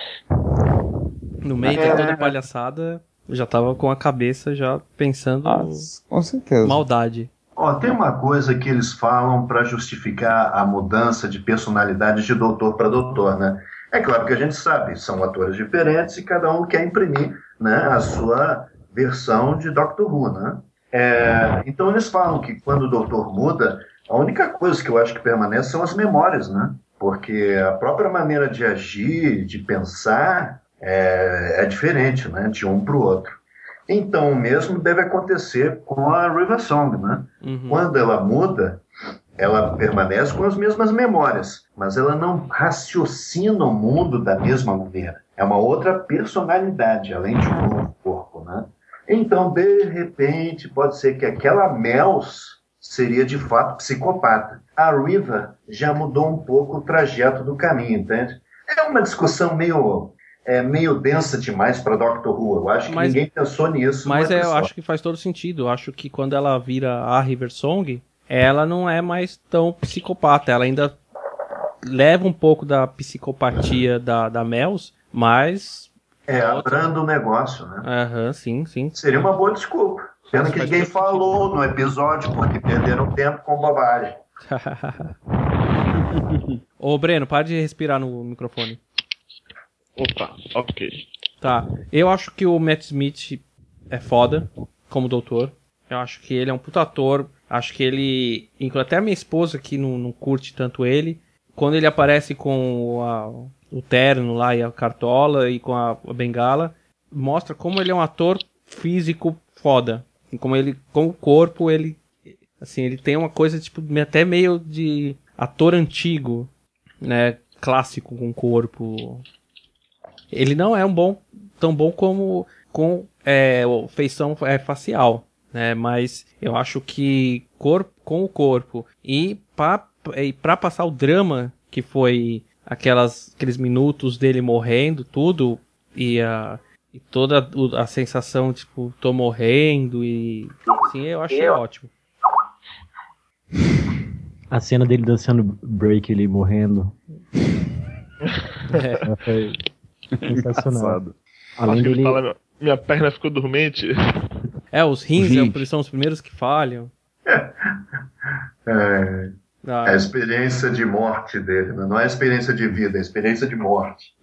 No meio de toda a palhaçada, eu já tava com a cabeça já pensando com certeza. Maldade. Tem uma coisa que eles falam para justificar a mudança de personalidade de doutor para doutor, né? É claro que a gente sabe, são atores diferentes e cada um quer imprimir, né, a sua versão de Doctor Who, né? Então eles falam que quando o doutor muda, a única coisa que eu acho que permanece são as memórias, né? Porque a própria maneira de agir, de pensar, é diferente, né, de um para o outro. Então, o mesmo deve acontecer com a River Song, né? Uhum. Quando ela muda, ela permanece com as mesmas memórias, mas ela não raciocina o mundo da mesma maneira. É uma outra personalidade, além de um novo corpo, né? Então, de repente, pode ser que aquela Mels seria de fato psicopata. A River já mudou um pouco o trajeto do caminho, entende? É uma discussão meio densa demais para Doctor Who. Eu acho que ninguém pensou nisso. Mas eu acho que faz todo sentido. Eu acho que quando ela vira a River Song, ela não é mais tão psicopata. Ela ainda leva um pouco da psicopatia da Mels, mas... abrando o negócio, né? Sim. Seria uma boa desculpa. Pena que ninguém falou no episódio, porque perderam tempo com bobagem. Ô, Breno, para de respirar no microfone. Opa, ok. Tá, eu acho que o Matt Smith é foda como doutor. Eu acho que ele é um puta ator. Acho que ele... Até a minha esposa que não curte tanto ele. Quando ele aparece com o terno lá e a cartola e com a bengala, mostra como ele é um ator físico foda. Como o corpo, ele tem uma coisa tipo até meio de ator antigo, né? Clássico com corpo. Ele não é tão bom como com feição facial, né? Mas eu acho que com o corpo e para passar o drama que foi aqueles minutos dele morrendo, tudo, e toda a sensação, tipo, tô morrendo e assim, eu achei ótimo. A cena dele dançando break, ele morrendo. Foi sensacional. Além dele... minha perna ficou dormente. Os rins são os primeiros que falham. A experiência de morte dele, né? Não é a experiência de vida, é a experiência de morte.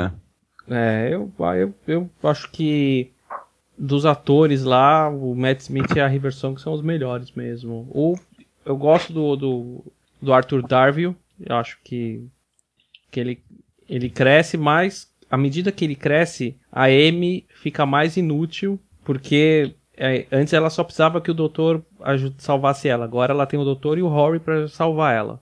Eu acho que dos atores lá, o Matt Smith e a River Song são os melhores mesmo. Eu gosto do Arthur Darvill. Eu acho que ele cresce mais à medida que ele cresce, a Amy fica mais inútil, porque antes ela só precisava que o doutor salvasse ela. Agora ela tem o doutor e o Rory pra salvar ela.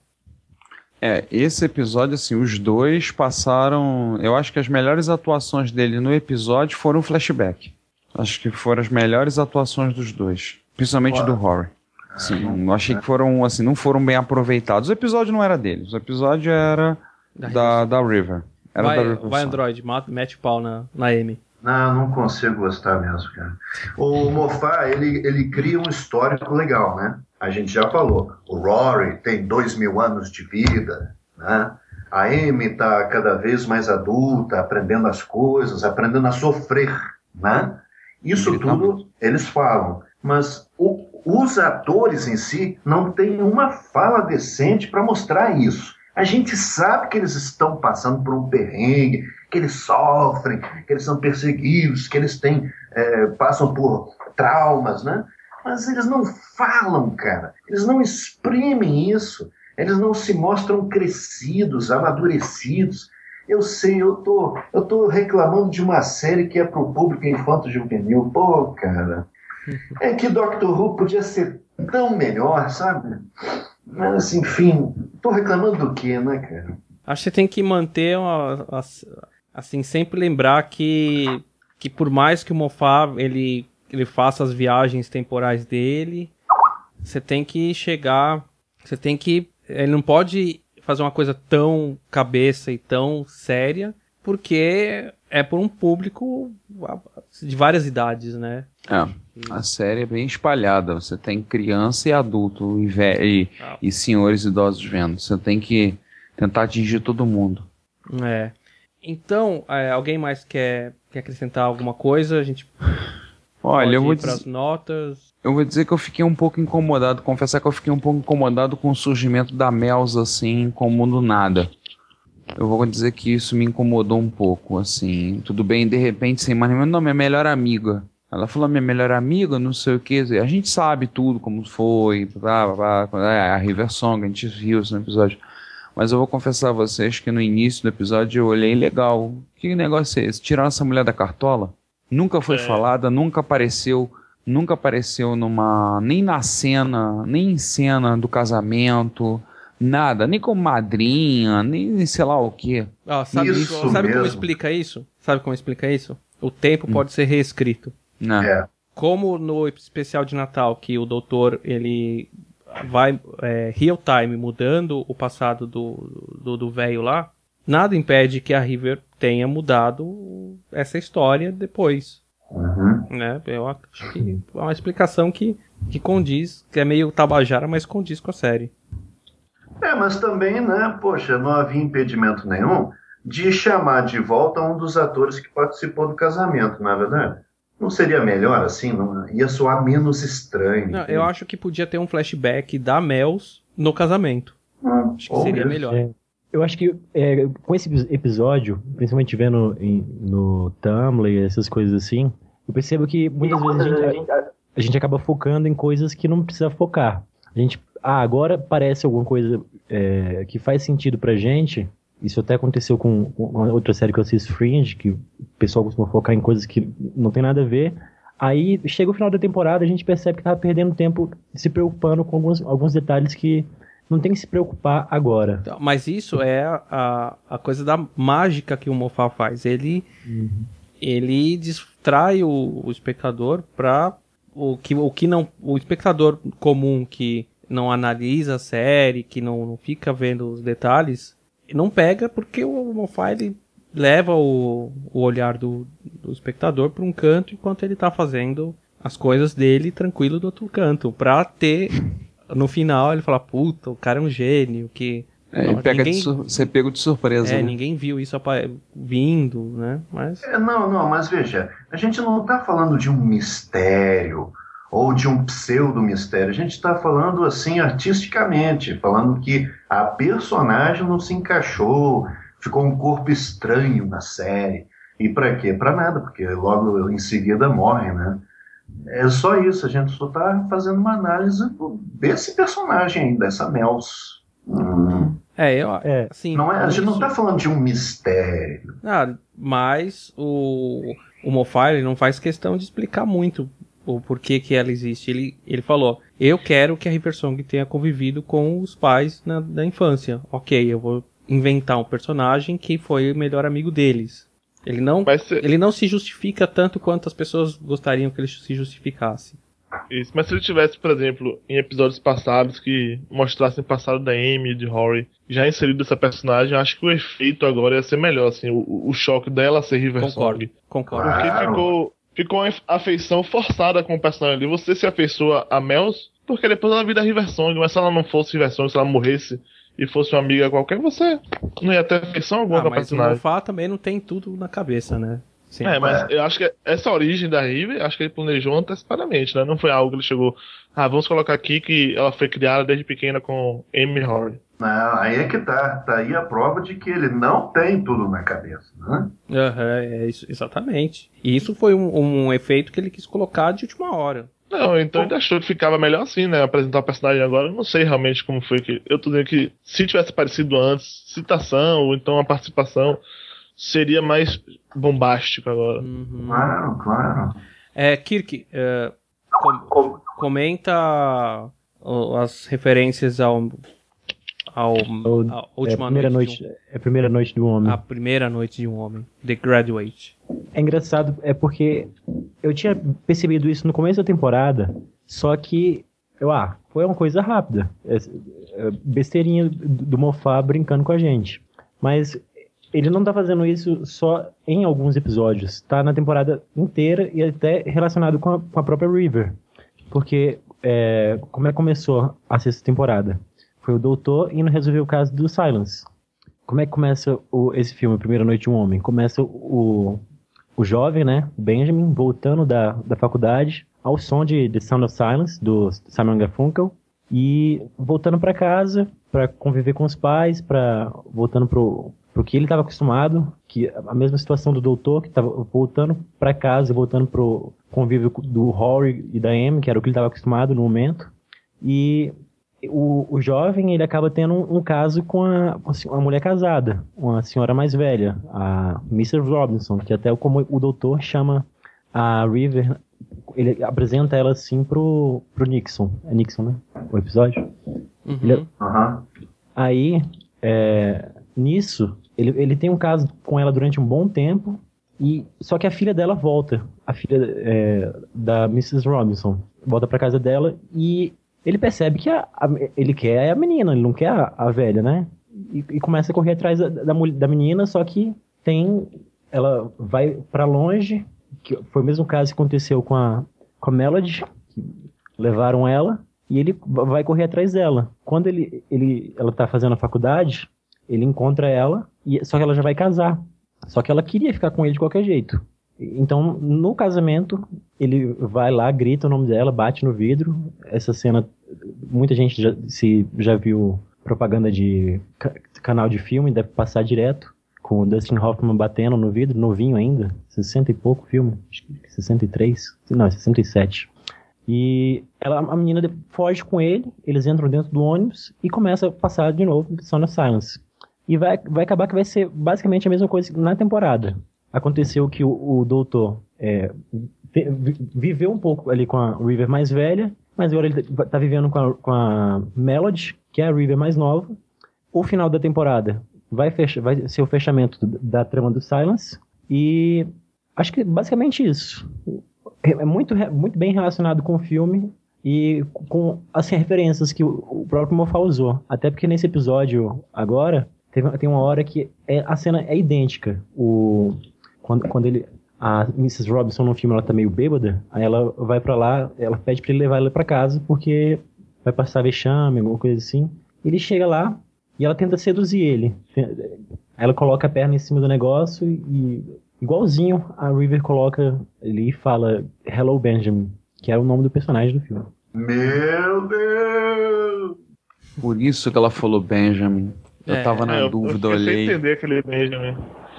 Esse episódio, assim, os dois passaram... Eu acho que as melhores atuações dele no episódio foram flashback. Acho que foram as melhores atuações dos dois. Principalmente do Rory. Sim, eu achei que foram, assim, não foram bem aproveitados. O episódio não era deles. O episódio era da River. Era da River. Vai, Android, mete o pau na Amy. Não consigo gostar mesmo, cara. O Moffat, ele cria um histórico legal, né? A gente já falou. O Rory tem 2000 anos de vida, né? A Amy tá cada vez mais adulta, aprendendo as coisas, aprendendo a sofrer, né? Isso tudo eles falam. Mas os atores em si não têm uma fala decente para mostrar isso. A gente sabe que eles estão passando por um perrengue, que eles sofrem, que eles são perseguidos, que eles passam por traumas, né? Mas eles não falam, cara. Eles não exprimem isso. Eles não se mostram crescidos, amadurecidos. Eu sei, eu tô reclamando de uma série que é pro público infanto-juvenil. Pô, cara. É que Doctor Who podia ser tão melhor, sabe? Mas, enfim, tô reclamando do quê, né, cara? Acho que você tem que manter, assim, sempre lembrar que por mais que o Moffat, ele faça as viagens temporais dele, você tem que chegar, ele não pode fazer uma coisa tão cabeça e tão séria, porque é por um público de várias idades, né? A série é bem espalhada. Você tem criança e adulto e senhores idosos vendo. Você tem que tentar atingir todo mundo. Então, alguém mais quer acrescentar alguma coisa? A gente Olha, eu vou dizer as notas. Eu vou dizer que eu fiquei um pouco incomodado, confessar que eu fiquei um pouco incomodado com o surgimento da Mel's, assim, como do nada. Eu vou dizer que isso me incomodou um pouco, assim. Tudo bem, de repente, sem mais nenhum, não, minha melhor amiga. Ela falou, minha melhor amiga, não sei o que. A gente sabe tudo, como foi, a River Song, a gente viu isso no episódio. Mas eu vou confessar a vocês que no início do episódio eu olhei legal. Que negócio é esse? Tiraram essa mulher da cartola? Nunca foi falada, nunca apareceu nem na cena, nem em cena do casamento, nada, nem como madrinha, nem sei lá o que. Sabe como explica isso? Sabe como explica isso? O tempo pode ser reescrito. Como no especial de Natal, que o doutor, ele vai real time, mudando o passado do velho lá, nada impede que a River tenha mudado essa história depois. Né? Eu acho que é uma explicação que condiz, que é meio tabajara, mas condiz com a série. Mas também, né, poxa, não havia impedimento nenhum de chamar de volta um dos atores que participou do casamento, não é verdade? Não seria melhor assim? Não ia soar menos estranho. Não, eu acho que podia ter um flashback da Mel's no casamento. Acho que seria melhor. Eu acho que com esse episódio, principalmente vendo no Tumblr, essas coisas assim, eu percebo que muitas vezes a gente acaba focando em coisas que não precisa focar. A gente, agora parece alguma coisa que faz sentido pra gente. Isso até aconteceu com outra série que eu assisto, Fringe, que o pessoal costuma focar em coisas que não tem nada a ver. Aí chega o final da temporada, a gente percebe que tava perdendo tempo se preocupando com alguns detalhes que não tem que se preocupar agora. Então, mas isso é a coisa da mágica que o Moffat faz. Ele distrai o espectador para o espectador comum que não analisa a série, que não fica vendo os detalhes, não pega, porque o Moffat ele leva o olhar do espectador para um canto enquanto ele está fazendo as coisas dele tranquilo do outro canto, para ter no final ele fala, puta, o cara é um gênio, que você pego de surpresa, né? Ninguém viu isso vindo, né? Mas mas veja, a gente não está falando de um mistério ou de um pseudo-mistério, a gente está falando assim artisticamente, falando que a personagem não se encaixou, ficou um corpo estranho na série. E para quê? Para nada, porque logo em seguida morre, né? É só isso, a gente só está fazendo uma análise desse personagem aí, dessa Mel's. Assim, Não a gente não tá falando de um mistério. Mas o Moffat não faz questão de explicar muito o porquê que ela existe. Ele falou, eu quero que a River Song tenha convivido com os pais na infância. Ok, eu vou inventar um personagem que foi o melhor amigo deles. Ele não se justifica tanto quanto as pessoas gostariam que ele se justificasse. Isso, mas se ele tivesse, por exemplo, em episódios passados que mostrassem o passado da Amy e de Rory, já inserido essa personagem, acho que o efeito agora ia ser melhor, assim, o choque dela ser River Song. Concordo. Porque ficou uma afeição forçada com o personagem ali. Você se afeiçoa a Mels, porque depois ela vira River Song, mas se ela não fosse River Song, se ela morresse e fosse uma amiga qualquer, você não ia ter afeição alguma com a personagem. Mas o Moffat também não tem tudo na cabeça, né? Sim. Mas eu acho que essa origem da River, acho que ele planejou antecipadamente, né? Não foi algo que ele chegou, vamos colocar aqui que ela foi criada desde pequena com Amy e Rory. Não, aí é que tá aí a prova de que ele não tem tudo na cabeça, né? É isso, exatamente. E isso foi um efeito que ele quis colocar de última hora. Não, então ele achou que ficava melhor assim, né? Apresentar o personagem agora. Eu não sei realmente como foi que... Eu tô dizendo que se tivesse aparecido antes, citação ou então a participação, seria mais bombástico agora. Uhum. Claro. Kirk, comenta as referências à última noite. A primeira noite do homem. A primeira noite de um homem. The Graduate. É engraçado, porque eu tinha percebido isso no começo da temporada, só que foi uma coisa rápida. Besteirinha do Moffat brincando com a gente. Mas ele não tá fazendo isso só em alguns episódios. Tá na temporada inteira e até relacionado com a própria River. Porque, como é que começou a sexta temporada? Foi o doutor indo resolver o caso do Silence. Como é que começa esse filme, Primeira Noite de um Homem? Começa o jovem, né, Benjamin, voltando da faculdade ao som de The Sound of Silence, do Simon Garfunkel, e voltando para casa para conviver com os pais, voltando pro que ele estava acostumado, que a mesma situação do doutor, que estava voltando para casa, voltando pro convívio do Rory e da Amy, que era o que ele estava acostumado no momento. E o jovem, ele acaba tendo um caso com uma mulher casada, uma senhora mais velha, a Mrs. Robinson, que até como o doutor chama a River, ele apresenta ela assim pro Nixon. É Nixon, né? O episódio? Uhum. Aí, nisso, ele tem um caso com ela durante um bom tempo, só que a filha dela volta, a filha da Mrs. Robinson, volta pra casa dela e ele percebe que ele quer a menina, ele não quer a velha, né? E começa a correr atrás da menina, só que ela vai pra longe, que foi o mesmo caso que aconteceu com a Melody, que levaram ela, e ele vai correr atrás dela. Quando ela tá fazendo a faculdade, ele encontra ela, só que ela já vai casar. Só que ela queria ficar com ele de qualquer jeito. Então, no casamento, ele vai lá, grita o nome dela, bate no vidro. Essa cena, muita gente já viu propaganda de canal de filme, deve passar direto, com o Dustin Hoffman batendo no vidro, novinho ainda, 60 e pouco filme, acho que 63, não, 67. E a menina foge com ele, eles entram dentro do ônibus e começa a passar de novo Sound of Silence. E vai acabar que vai ser basicamente a mesma coisa na temporada. Aconteceu que o doutor viveu um pouco ali com a River mais velha, mas agora ele tá vivendo com a Melody, que é a River mais nova. O final da temporada vai ser o fechamento da trama do Silence, e acho que basicamente isso. É muito bem relacionado com o filme e com assim, as referências que o próprio Moffat usou. Até porque nesse episódio agora, tem uma hora que a cena é idêntica. Quando a Mrs. Robinson no filme ela tá meio bêbada, aí ela vai pra lá, ela pede pra ele levar ela pra casa porque vai passar vexame, alguma coisa assim. Ele chega lá e ela tenta seduzir ele. Aí ela coloca a perna em cima do negócio e igualzinho a River coloca ali e fala Hello Benjamin, que é o nome do personagem do filme. Meu Deus! Por isso que ela falou Benjamin. Eu tava na dúvida, eu olhei. Sem entender aquele Benjamin.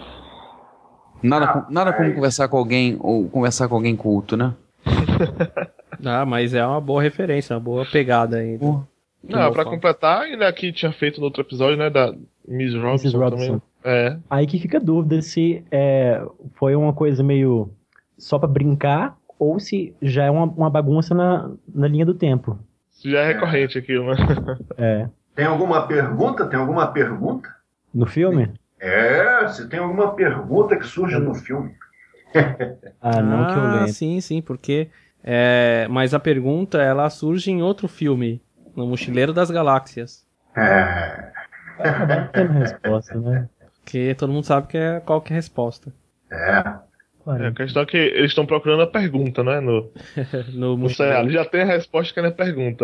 Nada como conversar com alguém ou conversar com alguém culto, né? Mas é uma boa referência, uma boa pegada aí. Não, pra completar, ainda aqui tinha feito no outro episódio, né, da Miss Robinson também. Aí que fica a dúvida se foi uma coisa meio só pra brincar ou se já é uma bagunça na linha do tempo. Isso já é recorrente aquilo, né? Tem alguma pergunta? No filme? Se tem alguma pergunta que surge no filme. Não que eu lembro. Sim, porque... mas a pergunta, ela surge em outro filme, no Mochileiro das Galáxias. Acaba tendo resposta, né? Porque todo mundo sabe qual que é a resposta. A questão é que eles estão procurando a pergunta, né? No seriado. Já tem a resposta que é na pergunta.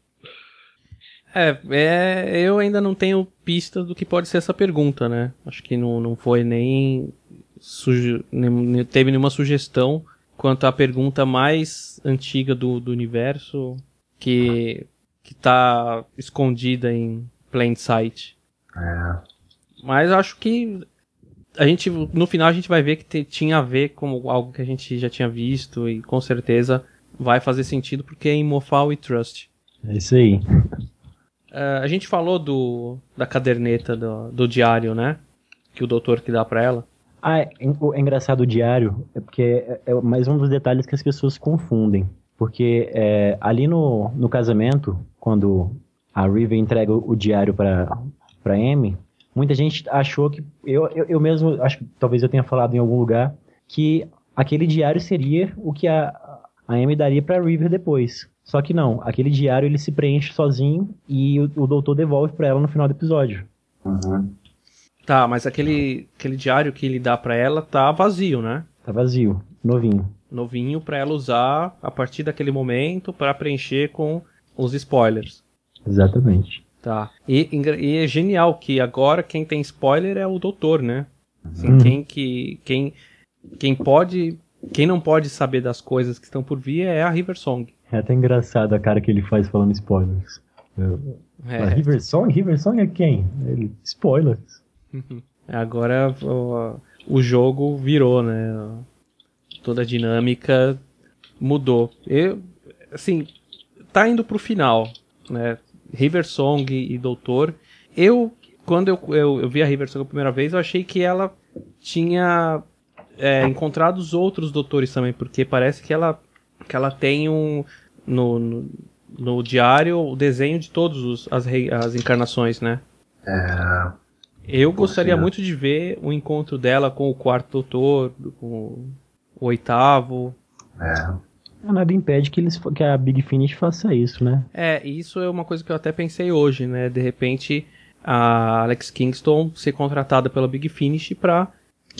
Eu ainda não tenho pistas do que pode ser essa pergunta, né? Acho que não foi nem teve nenhuma sugestão quanto à pergunta mais antiga do universo que tá escondida em plain sight. Mas acho que no final a gente vai ver que tinha a ver com algo que a gente já tinha visto e com certeza vai fazer sentido porque é em Moffat We Trust. É isso aí. A gente falou da caderneta do diário, né? Que o doutor que dá pra ela. É engraçado o diário, porque é mais um dos detalhes que as pessoas confundem. Porque ali no casamento, quando a River entrega o diário pra Amy, muita gente achou que... Eu mesmo, acho que talvez eu tenha falado em algum lugar, que aquele diário seria o que a Amy daria pra River depois. Só que não, aquele diário ele se preenche sozinho e o doutor devolve pra ela no final do episódio. Tá, mas aquele diário que ele dá pra ela tá vazio, né? Tá vazio, novinho. Novinho pra ela usar a partir daquele momento pra preencher com os spoilers. Exatamente. Tá. E é genial que agora quem tem spoiler é o doutor, né? Assim, quem não pode saber das coisas que estão por vir é a River Song. É até engraçado a cara que ele faz falando spoilers. A River Song? River Song é quem? Ele, spoilers. Agora o jogo virou, né? Toda a dinâmica mudou. Assim, tá indo pro final, né? River Song e Doutor. Quando eu vi a River Song a primeira vez, eu achei que ela tinha encontrado os outros doutores também, porque parece que ela tem no diário o desenho de todas as encarnações, né? Eu gostaria muito de ver o encontro dela com o quarto doutor, com o oitavo. Nada impede que a Big Finish faça isso, né? Isso é uma coisa que eu até pensei hoje, né? De repente, a Alex Kingston ser contratada pela Big Finish pra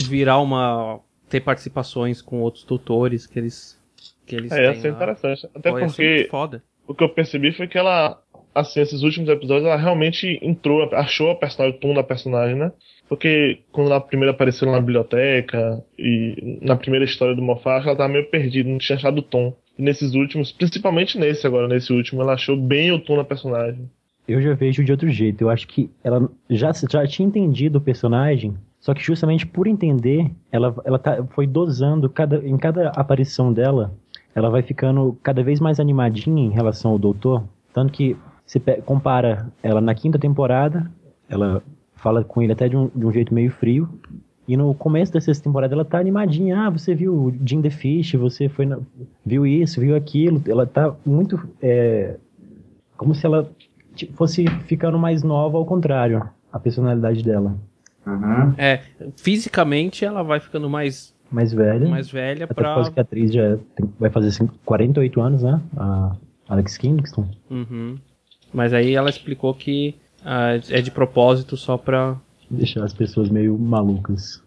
ter participações com outros doutores que eles têm. Ia ser interessante. Até porque foda. O que eu percebi foi que ela, assim, esses últimos episódios, ela realmente achou o tom da personagem, né? Porque quando ela primeiro apareceu na biblioteca e na primeira história do Moffat, ela tava meio perdida, não tinha achado o tom. E nesses últimos, principalmente nesse último, ela achou bem o tom da personagem. Eu já vejo de outro jeito. Eu acho que ela já tinha entendido o personagem, só que justamente por entender, ela foi dosando em cada aparição dela, ela vai ficando cada vez mais animadinha em relação ao doutor. Tanto que você compara ela na 5ª temporada, ela fala com ele até de um jeito meio frio. E no começo da 6ª temporada ela tá animadinha. Você viu o Jim the Fish, você viu isso, viu aquilo. Ela tá muito... como se ela fosse ficando mais nova, ao contrário, a personalidade dela. Fisicamente ela vai ficando mais velha até por causa que a atriz já vai fazer 48 anos, né? A Alex Kingston. Mas aí ela explicou que é de propósito só pra deixar as pessoas meio malucas.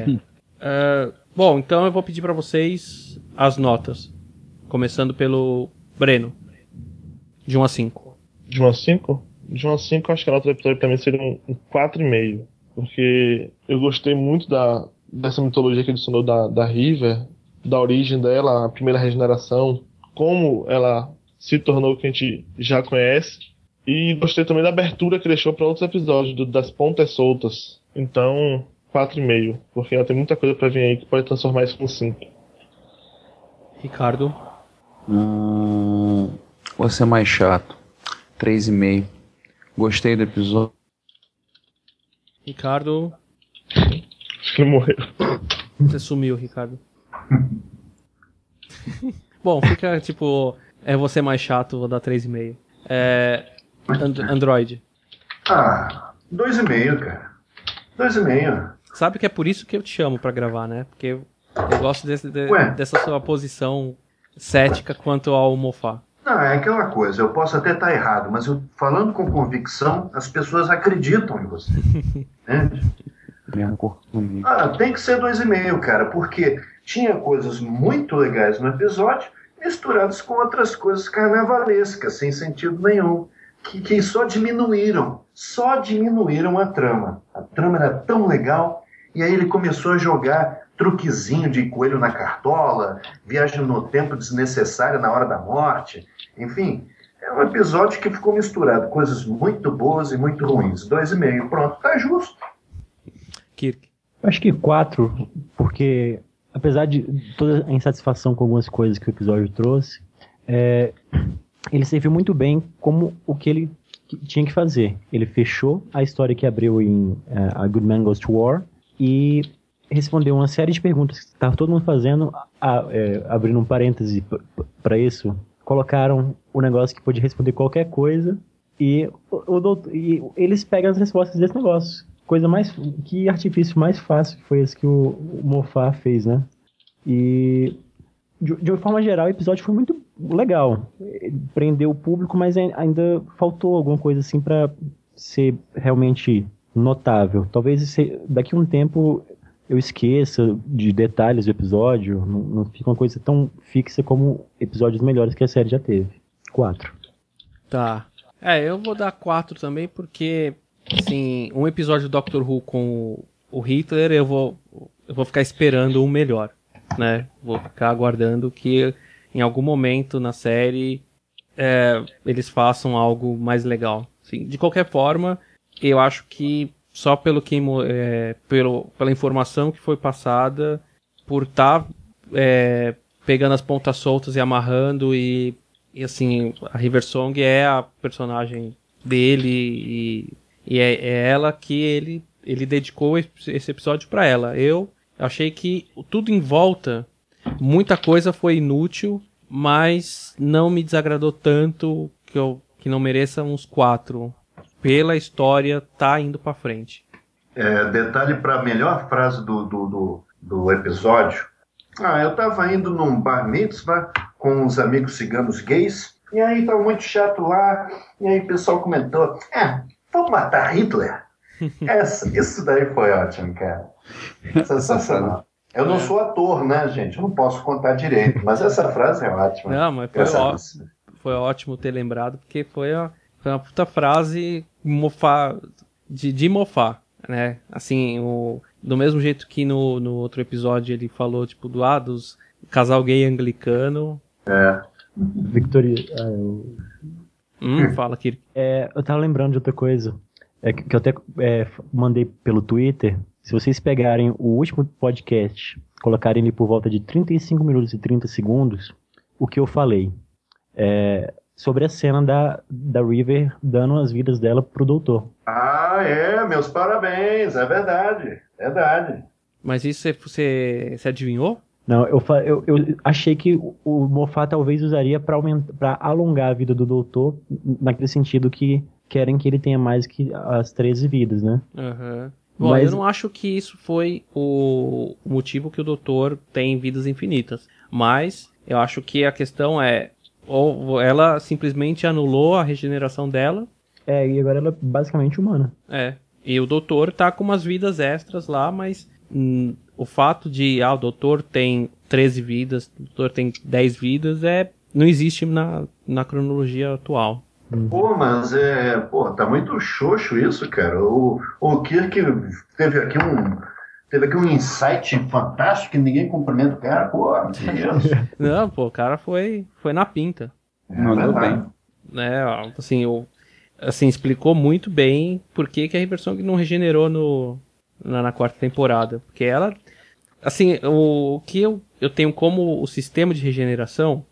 Bom, então eu vou pedir pra vocês as notas. Começando pelo Breno. De 1 a 5. De 1 a 5? De 1 a 5, acho que a nota do episódio pra mim seria um 4,5. Porque eu gostei muito dessa mitologia que adicionou da River, da origem dela, a primeira regeneração, como ela se tornou o que a gente já conhece. E gostei também da abertura que deixou para outros episódios, das pontas soltas. Então, 4,5, porque ela tem muita coisa para vir aí que pode transformar isso com 5. Ricardo? Vou ser mais chato. 3,5. Gostei do episódio. Ricardo, Acho que ele morreu. você sumiu, Ricardo. Bom, fica tipo, é você mais chato, vou dar 3,5. Android. 2,5, cara. 2,5. Sabe que é por isso que eu te chamo pra gravar, né? Porque eu gosto dessa sua posição cética quanto ao Moffat. Não, é aquela coisa, eu posso até estar errado, mas falando com convicção, as pessoas acreditam em você. Entende? Mesmo corpo comigo. Tem que ser 2,5, cara, porque tinha coisas muito legais no episódio, misturadas com outras coisas carnavalescas, sem sentido nenhum, que só diminuíram a trama. A trama era tão legal, e aí ele começou a jogar truquezinho de coelho na cartola, viagem no tempo desnecessária na hora da morte, enfim, é um episódio que ficou misturado, coisas muito boas e muito ruins. 2,5, pronto, tá justo. Kirk. Eu acho que 4, porque apesar de toda a insatisfação com algumas coisas que o episódio trouxe, ele serviu muito bem como o que ele tinha que fazer. Ele fechou a história que abriu em A Good Man Goes to War e respondeu uma série de perguntas que estava todo mundo fazendo, abrindo um parêntese para isso, colocaram o negócio que podia responder qualquer coisa e eles pegam as respostas desse negócio. Que artifício mais fácil foi esse que o Moffat fez, né? E de uma forma geral o episódio foi muito legal. Prendeu o público, mas ainda faltou alguma coisa assim para ser realmente notável. Talvez daqui a um tempo eu esqueça de detalhes do episódio, não fica uma coisa tão fixa como episódios melhores que a série já teve. 4. Tá. Eu vou dar 4 também, porque, assim, um episódio do Doctor Who com o Hitler, eu vou ficar esperando o melhor, né? Vou ficar aguardando que em algum momento na série eles façam algo mais legal. Assim, de qualquer forma, eu acho que só pela informação que foi passada, por estar pegando as pontas soltas e amarrando, e assim, a River Song é a personagem dele, e é ela que ele dedicou esse episódio para ela. Eu achei que tudo em volta, muita coisa foi inútil, mas não me desagradou tanto que não mereça uns 4. Pela história, tá indo pra frente. Detalhe para a melhor frase do episódio. Eu tava indo num bar mitzvah com uns amigos ciganos gays, e aí tava muito chato lá, e aí o pessoal comentou, vamos matar Hitler? Isso daí foi ótimo, cara. Sensacional. Eu não sou ator, né, gente? Eu não posso contar direito, mas essa frase é ótima. Não, mas foi ótimo ter lembrado, porque foi uma puta frase de Moffat, né? Assim, do mesmo jeito que no outro episódio ele falou, tipo, dos casal gay anglicano. Victoria... Fala, Kirk. Eu tava lembrando de outra coisa, que eu até mandei pelo Twitter. Se vocês pegarem o último podcast, colocarem ele por volta de 35 minutos e 30 segundos, o que eu falei sobre a cena da River dando as vidas dela pro doutor. Meus parabéns, é verdade. Mas isso você adivinhou? Não, eu achei que o Moffat talvez usaria pra alongar a vida do doutor, naquele sentido que querem que ele tenha mais que as 13 vidas, né? Uhum. Bom, eu não acho que isso foi o motivo que o doutor tem vidas infinitas, mas eu acho que a questão ou ela simplesmente anulou a regeneração dela. E agora ela é basicamente humana. E o doutor tá com umas vidas extras lá, mas o fato de o doutor tem 13 vidas, o doutor tem 10 vidas, não existe na cronologia atual. Pô, mas tá muito xoxo isso, cara. O Kirk teve aqui um insight fantástico que ninguém cumprimenta o cara. Pô, não, o cara foi na pinta. Mandou bem. Assim, explicou muito bem por que a River Song não regenerou na quarta temporada. Porque ela... Assim, o que eu tenho como o sistema de regeneração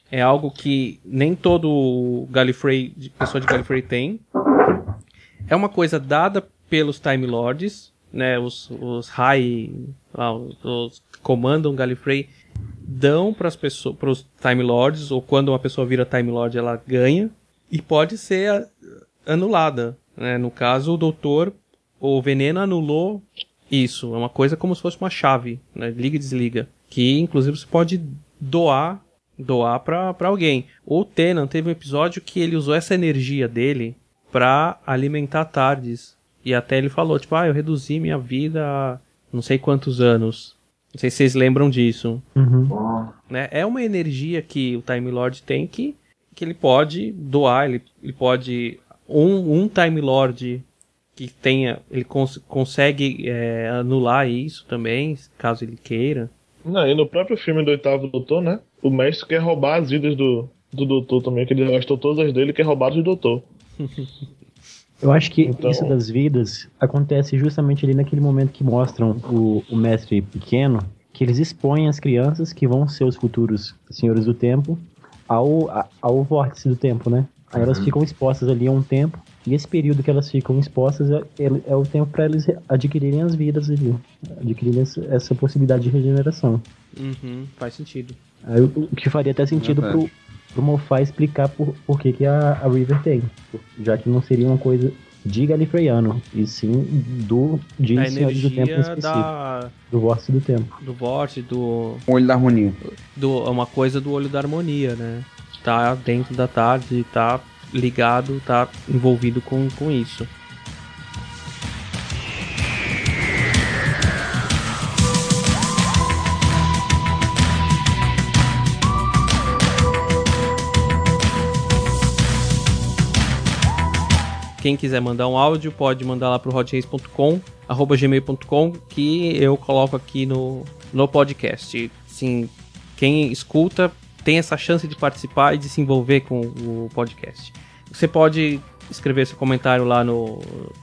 É algo que nem todo Gallifrey, pessoa de Gallifrey tem. É uma coisa dada pelos Time Lords, né? Os High, os que comandam Gallifrey, dão para os Time Lords, ou quando uma pessoa vira Time Lord, ela ganha, e pode ser anulada, né? No caso, o Doutor, o veneno anulou isso. É uma coisa como se fosse uma chave, né? Liga e desliga, que inclusive você pode doar para alguém. O Tennant teve um episódio que ele usou essa energia dele para alimentar TARDIS, e até ele falou, tipo, eu reduzi minha vida a não sei quantos anos. Não sei se vocês lembram disso. Uhum. Né? É uma energia que o Time Lord tem que ele pode doar, ele pode... Um Time Lord que tenha... Ele consegue anular isso também, caso ele queira. Não, e no próprio filme do Oitavo Doutor, né? O mestre quer roubar as vidas do Doutor também, que ele gastou todas as dele, quer roubar do Doutor. Eu acho que Então... isso das vidas acontece justamente ali naquele momento que mostram o mestre pequeno, que eles expõem as crianças que vão ser os futuros senhores do tempo ao vórtice do tempo, né? Aí elas ficam expostas ali a um tempo, e esse período que elas ficam expostas é o tempo para eles adquirirem as vidas ali, adquirirem essa possibilidade de regeneração. Faz sentido. Aí, o que faria até sentido pro Moffat explicar por que a River tem, já que não seria uma coisa de Galifreyano, e sim de Senhores do Tempo em específico, do Vórtice do Tempo. Do Vórtice, do... Olho da Harmonia. Uma coisa do Olho da Harmonia, né? Tá dentro da tarde, tá ligado, tá envolvido com isso. Quem quiser mandar um áudio, pode mandar lá pro hotreis.com@gmail.com, que eu coloco aqui no podcast. Sim, quem escuta tem essa chance de participar e de se envolver com o podcast. Você pode escrever seu comentário lá no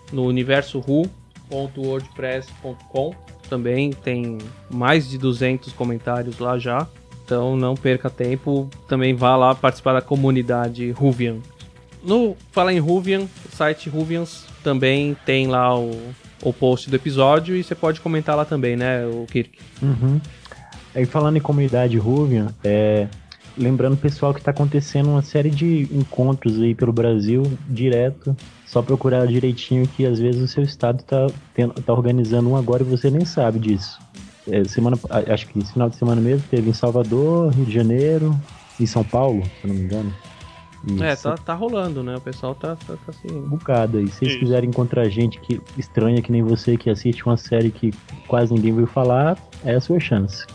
universohu.wordpress.com. Também tem mais de 200 comentários lá já. Então não perca tempo. Também vá lá participar da comunidade Whovian. No Fala em Whovian, o site Whovians também tem lá o post do episódio, e você pode comentar lá também, né, o Kirk? Uhum. Aí falando em comunidade Whovian, lembrando pessoal que está acontecendo uma série de encontros aí pelo Brasil, direto, só procurar direitinho que às vezes o seu estado tá organizando um agora e você nem sabe disso. Acho que esse final de semana mesmo teve em Salvador, Rio de Janeiro e São Paulo, se eu não me engano. Tá rolando, né? O pessoal tá assim... Um bocado aí. Se vocês quiserem encontrar gente que estranha que nem você, que assiste uma série que quase ninguém ouviu falar, é a sua chance.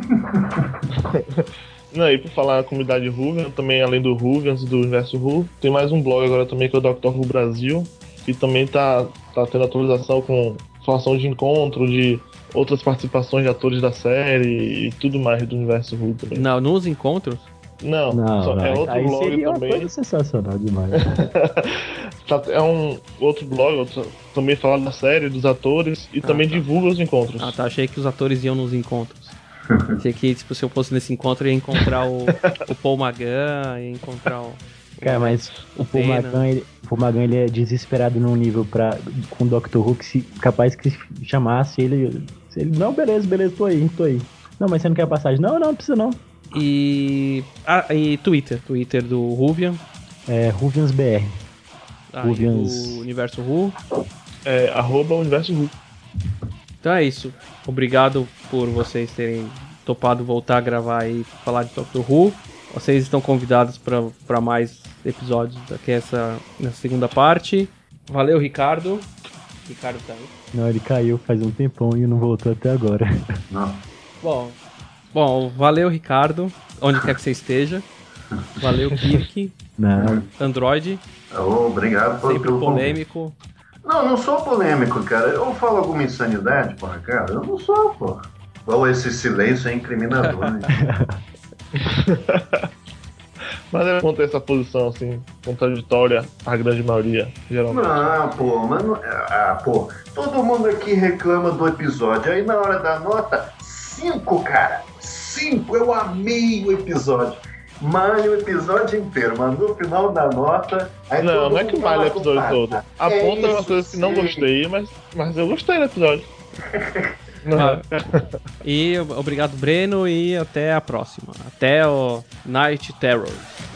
Não, e por falar na comunidade Whovian, também além do Whovians e do Universo Who, tem mais um blog agora também que é o Dr. Who Brasil, que também tá tendo atualização com informação de encontro, de outras participações de atores da série e tudo mais do Universo Who também. Não, nos encontros? Não, é outro aí blog seria também. Uma coisa sensacional demais. É um outro blog, também fala da série, dos atores e também divulga os encontros. Ah, tá. Achei que os atores iam nos encontros. Achei que, tipo, se eu fosse nesse encontro, eu ia encontrar o Paul Magan, ia encontrar o... Cara, mas o Paul Magan, ele é desesperado num nível com o Dr. Who que se capaz que chamasse ele... Não, beleza, tô aí. Não, mas você não quer passagem? Não precisa não. E Twitter do Whovian. WhoviansBR. Whovians... O Universo Who. @Universo Who. Então é isso. Obrigado por vocês terem topado voltar a gravar e falar de Doctor Who. Vocês estão convidados para mais episódios daqui nessa segunda parte. Valeu, Ricardo. Ricardo tá aí. Não, ele caiu faz um tempão e não voltou até agora. Não. Bom, valeu, Ricardo, onde quer que você esteja. Valeu, Kirk. Não. Android. Obrigado sempre polêmico. Não sou polêmico, cara. Eu falo alguma insanidade, porra, cara. Eu não sou, porra. Ou esse silêncio é incriminador, né? Mas deve manter essa posição, assim, contraditória, a grande maioria, geralmente. Não, pô, mano. Todo mundo aqui reclama do episódio. Aí na hora da nota, 5, cara. 5, eu amei o episódio. malha o episódio inteiro, mas no final da nota. Aí Não é que malha o episódio todo. Aponta uma coisa que não gostei, mas eu gostei do episódio. E obrigado, Breno, e até a próxima. Até o Night Terror.